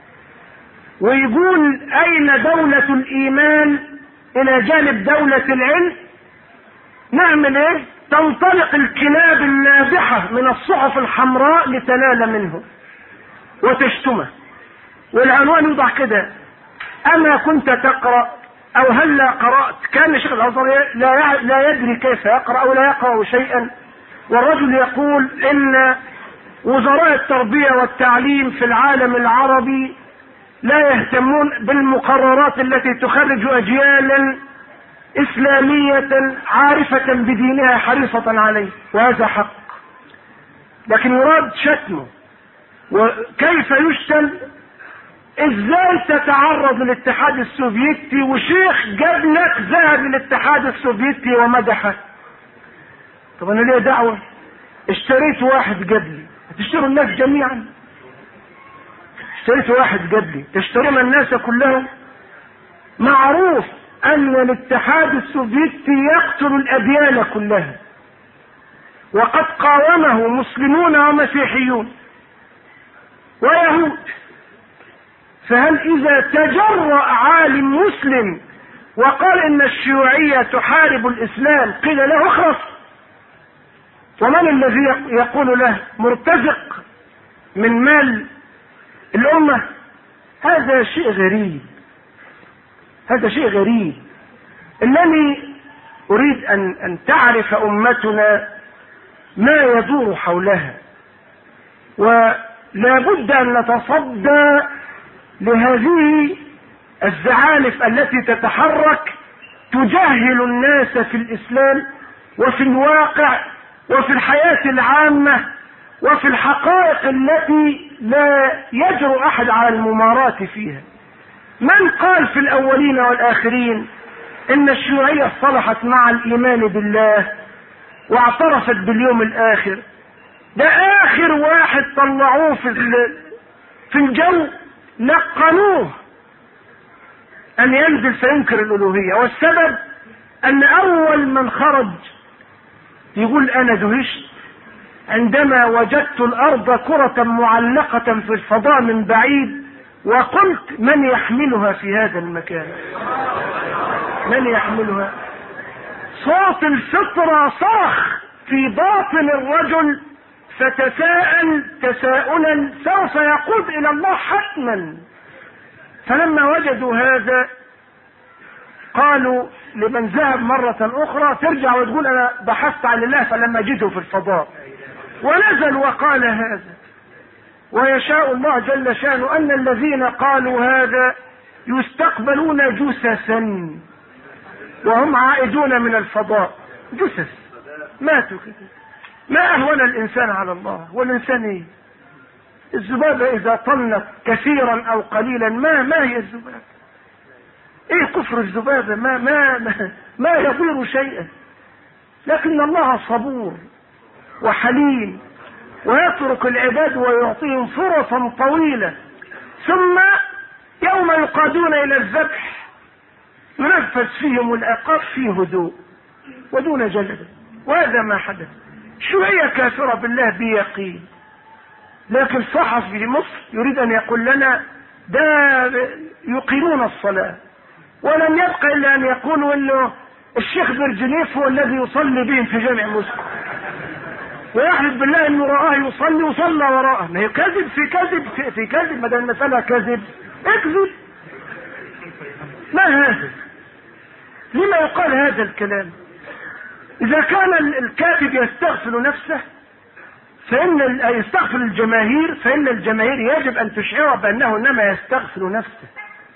ويقول اين دولة الايمان الى جانب دولة العلم، نعمل ايه؟ تنطلق الكلاب النابحة من الصحف الحمراء لتنال منه وتشتمه، والعنوان يوضع كده: أما كنت تقرأ أو هلا قرأت. كان الشيخ الأزهر لا لا يدري كيف يقرأ أو لا يقرأ شيئا، والرجل يقول إن وزراء التربية والتعليم في العالم العربي لا يهتمون بالمقررات التي تخرج أجيالا إسلامية عارفة بدينها حريصة عليه، وهذا حق، لكن يراد شتمه. وكيف يشتم؟ ازاي تتعرض للاتحاد السوفيتي وشيخ جاب لك ذهب للاتحاد السوفيتي ومدحه؟ طب انا ليه دعوة؟ اشتريت واحد جاب لي، هتشتروا الناس جميعا؟ اشتريت واحد جاب لي، تشترون الناس كلهم؟ معروف ان الاتحاد السوفيتي يقتل الاديان كلها، وقد قاومه مسلمون ومسيحيون ويهود. فهل اذا تجرأ عالم مسلم وقال ان الشيوعية تحارب الاسلام قيل له اخرس؟ ومن الذي يقول له مرتزق من مال الامة؟ هذا شيء غريب، هذا شيء غريب. انني اريد ان ان تعرف امتنا ما يدور حولها، ولا بد ان نتصدى لهذه الزعانف التي تتحرك تجهل الناس في الاسلام وفي الواقع وفي الحياة العامة وفي الحقائق التي لا يجرؤ احد على المماراة فيها. من قال في الاولين والاخرين ان الشيوعية صلحت مع الايمان بالله واعترفت باليوم الاخر؟ ده اخر واحد طلعوه في في الجو لقنوه ان ينزل فينكر الالوهية، والسبب ان اول من خرج يقول انا دهشت عندما وجدت الارض كرة معلقة في الفضاء من بعيد وقلت من يحملها في هذا المكان؟ من يحملها؟ صوت الفطرة صرخ في باطن الرجل فتساءل تساؤلا سوف يقود الى الله حتما. فلما وجدوا هذا قالوا لمن ذهب مرة اخرى ترجع وتقول انا بحثت عن الله فلم اجده في الفضاء، ونزل وقال هذا. ويشاء الله جل شانه ان الذين قالوا هذا يستقبلون جثثا وهم عائدون من الفضاء، جثث ماتوا كده. ما اهون الانسان على الله؟ والانسان ايه؟ الذبابة اذا طلت كثيرا او قليلا ما ما هي الذبابة؟ ايه كفر الذبابة؟ ما ما ما, ما يضير شيئا. لكن الله صبور وحليم ويترك العباد ويعطيهم فرصا طويلة، ثم يوم يقادون الى الذبح ينفذ فيهم العقاب في هدوء ودون جلد. وهذا ما حدث. شيوعية كافرة بالله بيقين، لكن صحفي في مصر يريد ان يقول لنا ده يقيمون الصلاة، ولم يبقى الا ان يقولوا انه الشيخ برجنيف هو الذي يصلي بهم في جامع مسلم، ويحلف بالله انه رآه يصلي وصلى وراءه. ما هي كذب في كذب في, في كذب، ما دام المسألة كذب اكذب. ما هذا؟ لما يقال هذا الكلام؟ اذا كان الكاتب يستغفل نفسه فان يستغفل الجماهير، فان الجماهير يجب ان تشعر بانه انما يستغفل نفسه.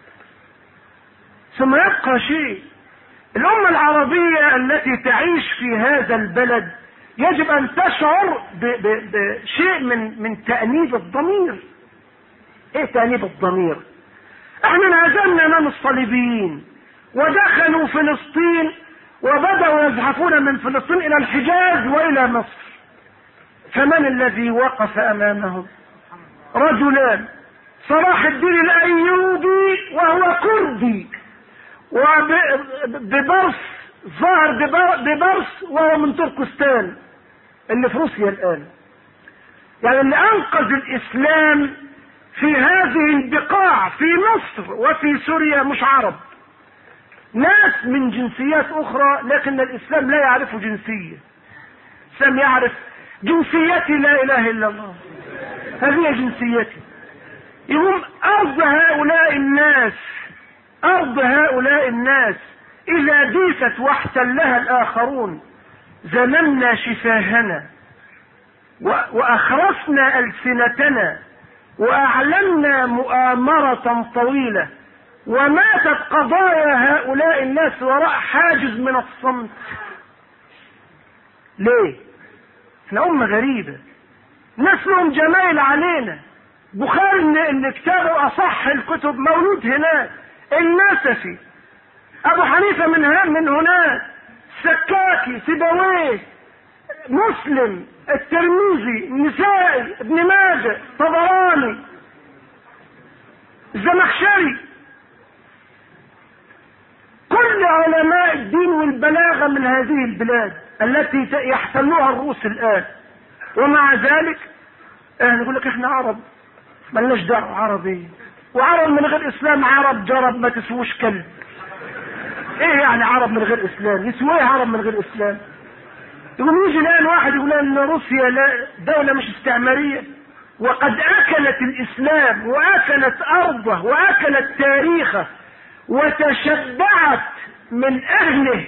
ثم يبقى شيء، الامة العربية التي تعيش في هذا البلد يجب ان تشعر بشيء من من تأنيب الضمير. ايه تأنيب الضمير؟ احنا انهزمنا امام الصليبيين ودخلوا فلسطين وبدأوا يزحفون من فلسطين الى الحجاز والى مصر، فمن الذي وقف امامهم؟ رجلان، صلاح الدين الايوبي وهو كردي، وببرس ظاهر ببرس وهو من تركستان اللي في روسيا الان. يعني اللي انقذ الاسلام في هذه البقاع في مصر وفي سوريا مش عرب، ناس من جنسيات اخرى، لكن الاسلام لا يعرف جنسية. الاسلام يعرف جنسيتي لا اله الا الله، هذه جنسيتي. يقوم ارض هؤلاء الناس ارض هؤلاء الناس اذا ديست واحتلها الاخرون زممنا شفاهنا واخرسنا السنتنا واعلنا مؤامرة طويلة، وماتت قضايا هؤلاء الناس وراء حاجز من الصمت. ليه؟ احنا امة غريبة، ناس لهم جمايل علينا. بخاري اللي كتابه اصح الكتب مولود هناك، النسفي، ابو حنيفة من من هناك، سكاكي، سيبويه، مسلم، الترمذي، النسائي، ابن ماجه، طبراني، الزمخشري، كل علماء الدين والبلاغة من هذه البلاد التي يحتلوها الروس الآن. ومع ذلك احنا نقول لك احنا عرب، ملناش دعوة عربي، وعرب من غير اسلام عرب جرب ما تسووش كلب. ايه يعني عرب من غير اسلام؟ يسوي ايه عرب من غير اسلام؟ يقوم يجي الان واحد يقول ان روسيا لا دولة مش استعمارية، وقد اكلت الاسلام واكلت ارضه واكلت تاريخه وتشبعت من اهله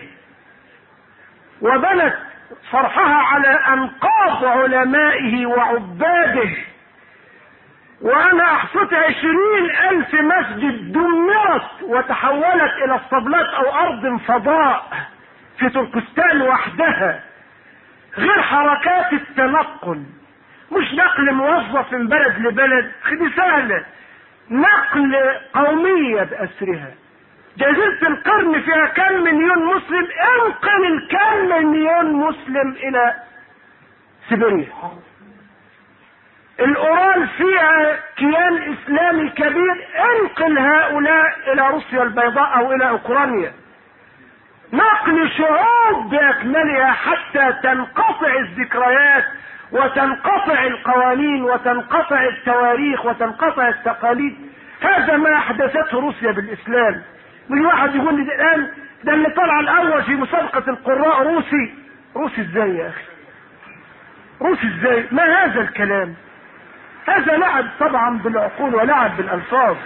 وبنت فرحها على انقاض علمائه وعباده. وانا احصت عشرين الف مسجد دمرت وتحولت الى اسطبلات او ارض فضاء في تركستان وحدها، غير حركات التنقل، مش نقل موظف من بلد لبلد، دي سهلة، نقل قومية بأسرها. جزيرة القرن فيها كم مليون مسلم، انقل الكم مليون مسلم الى سيبيريا. الاورال فيها كيان اسلامي كبير، انقل هؤلاء الى روسيا البيضاء او الى اوكرانيا. نقل شعوب باكملها حتى تنقطع الذكريات وتنقطع القوانين وتنقطع التواريخ وتنقطع التقاليد. هذا ما احدثته روسيا بالاسلام. من واحد يقول لي الان ده اللي طلع الاول في مسابقة القراء روسي. روسي ازاي يا اخي؟ روسي ازاي؟ ما هذا الكلام؟ هذا لعب طبعا بالعقول ولعب بالالفاظ.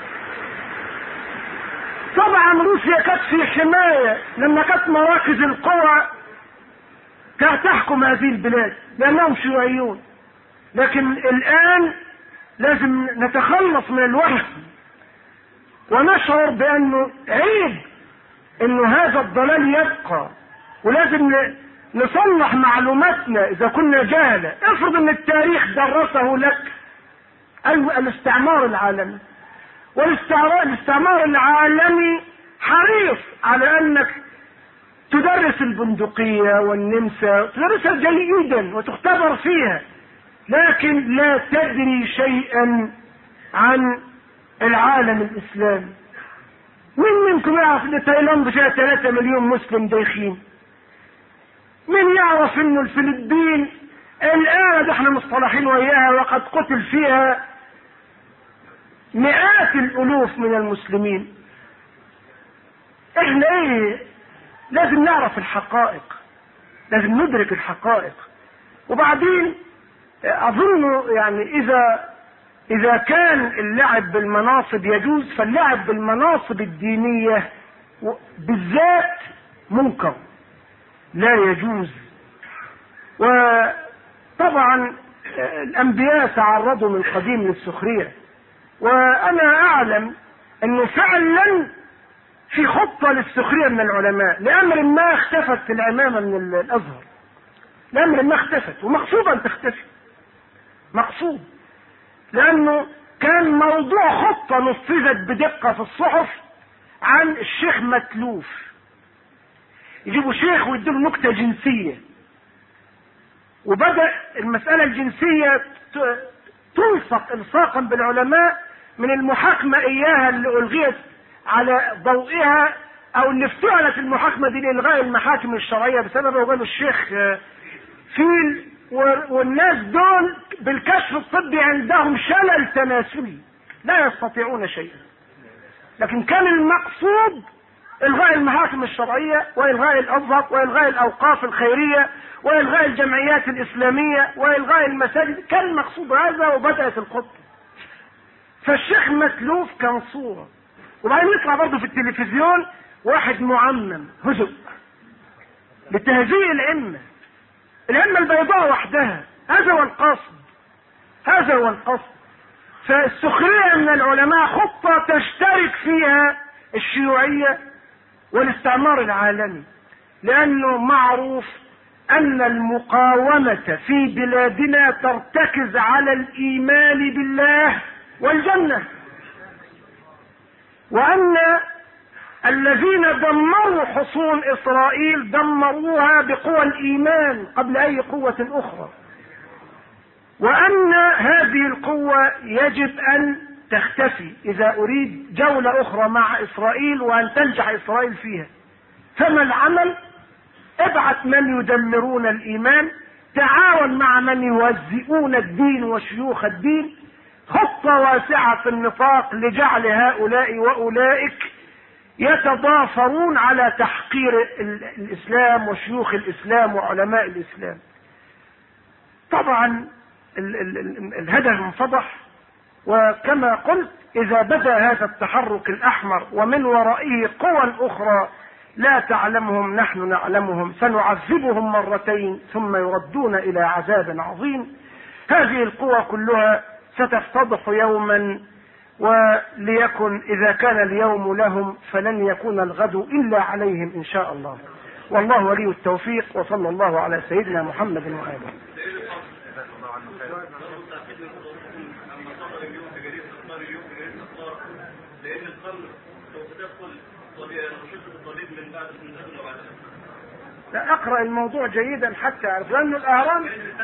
طبعا روسيا كانت في حماية لما كانت مراكز القوى كانت تحكم هذه البلاد لانهم شيوعيون، لكن الان لازم نتخلص من الوهم ونشعر بانه عيب انه هذا الضلال يبقى، ولازم نصلح معلوماتنا اذا كنا جهلة. افرض ان التاريخ درسه لك الاستعمار العالمي، والاستعمار العالمي حريص على انك تدرس البندقية والنمسا، تدرسها جيدا وتختبر فيها، لكن لا تدري شيئا عن العالم الاسلامي. مين منكم يعرف ان تايلاند فيها ثلاثة مليون مسلم دايخين؟ مين يعرف ان الفلبين الان احنا مصطلحين وياها وقد قتل فيها مئات الالوف من المسلمين؟ احنا ايه؟ لازم نعرف الحقائق، لازم ندرك الحقائق. وبعدين اظن يعني اذا اذا كان اللعب بالمناصب يجوز، فاللعب بالمناصب الدينية بالذات منكر لا يجوز. وطبعا الانبياء تعرضوا من قديم للسخرية، وانا اعلم انه فعلا في خطة للسخرية من العلماء لامر ما اختفت العمامة من الازهر، لامر ما اختفت ومقصود ان تختفي، مقصود، لانه كان موضوع خطة نفذت بدقة في الصحف عن الشيخ متلوف. يجيبوا شيخ ويديله نكتة جنسية، وبدأ المسألة الجنسية تلصق الصاقا بالعلماء من المحاكمة اياها اللي الغيت على ضوئها او اللي افتعلت المحاكمة دي لالغاء المحاكم الشرعية بسببه. وقالوا الشيخ فيل، والناس دول بالكشف الطبي عندهم شلل تناسلي لا يستطيعون شيئا، لكن كان المقصود الغاء المحاكم الشرعية، والغاء الازهر، والغاء الاوقاف الخيرية، والغاء الجمعيات الاسلامية، والغاء المساجد. كان المقصود هذا وبدأت الخطة. فالشيخ متلوف كان صورة، وبعدين يطلع برضه في التلفزيون واحد معمم هزء لتهزيء الأمة، الأمة البيضاء وحدها. هذا هو القصد، هذا هو القصد. فالسخرية من العلماء خطة تشترك فيها الشيوعية والاستعمار العالمي، لأنه معروف أن المقاومة في بلادنا ترتكز على الإيمان بالله والجنة، وأن الذين دمروا حصون إسرائيل دمروها بقوى الإيمان قبل أي قوة أخرى، وأن هذه القوة يجب أن تختفي إذا أريد جولة أخرى مع إسرائيل وأن تنجح إسرائيل فيها. فما العمل؟ ابعث من يدمرون الإيمان، تعاون مع من يوزئون الدين وشيوخ الدين، خطة واسعة في النطاق لجعل هؤلاء وأولئك يتضافرون على تحقير الإسلام وشيوخ الإسلام وعلماء الإسلام. طبعا ال ال ال الهدف انفضح، وكما قلت إذا بدأ هذا التحرك الأحمر ومن ورائه قوى أخرى لا تعلمهم نحن نعلمهم سنعذبهم مرتين ثم يردون إلى عذاب عظيم. هذه القوى كلها ستفتضح يوما، وليكن إذا كان اليوم لهم فلن يكون الغد إلا عليهم إن شاء الله. والله ولي التوفيق، وصلى الله على سيدنا محمد وآله. لا أقرأ الموضوع جيدا حتى أعرف، لأن الأهرام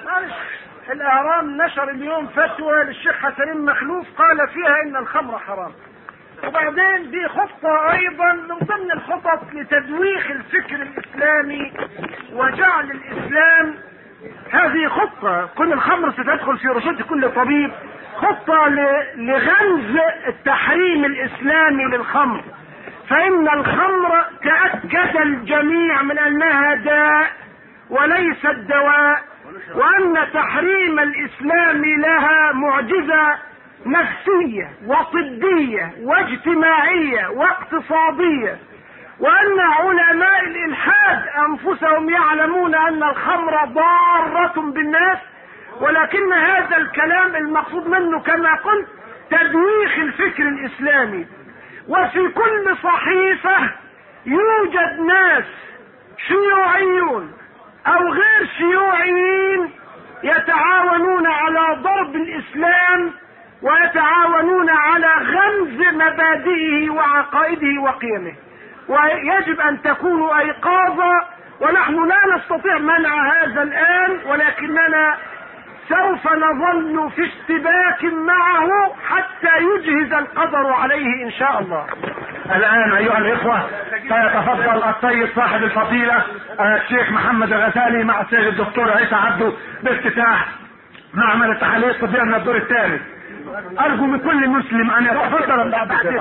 الأهرام نشر اليوم فتوى للشيخ حسن مخلوف قال فيها إن الخمر حرام، وبعدين دي خطة أيضا من ضمن الخطط لتدويخ الفكر الإسلامي وجعل الإسلام. هذه خطة كل الخمر ستدخل في رشدة كل طبيب، خطة لغمز التحريم الإسلامي للخمر، فإن الخمر تأكد الجميع من أنها داء وليست دواء، وأن تحريم الإسلام لها معجزة نفسية وطبية واجتماعية واقتصادية، وأن علماء الإلحاد أنفسهم يعلمون أن الخمر ضارة بالناس، ولكن هذا الكلام المقصود منه كما قلت تدويخ الفكر الإسلامي. وفي كل صحيفة يوجد ناس شيوعيون أو غير شيوعيين يتعاونون على ضرب الإسلام ويتعاونون على غمز مبادئه وعقائده وقيمه، ويجب أن تكونوا أيقاظا، ونحن لا نستطيع منع هذا الآن، ولكننا سوف نظل في اشتباك معه حتى يجهز القدر عليه إن شاء الله. الآن أيها الإخوة سيتفضل السيد صاحب الفضيلة الشيخ محمد الغزالي مع السيد الدكتور عيسى عبده بافتتاح معمل التحاليل الطبية من الدور الثالث. أرجو من كل مسلم أن يتفضل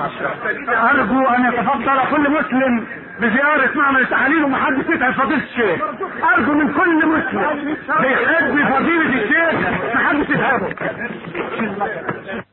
أرجو أن يتفضل كل مسلم بزيارة معمل التحاليل، ومحدش يسأل فضيلة الشيخ. أرجو من كل مسلم بيحب فضيلة الشيخ محدش يسأله.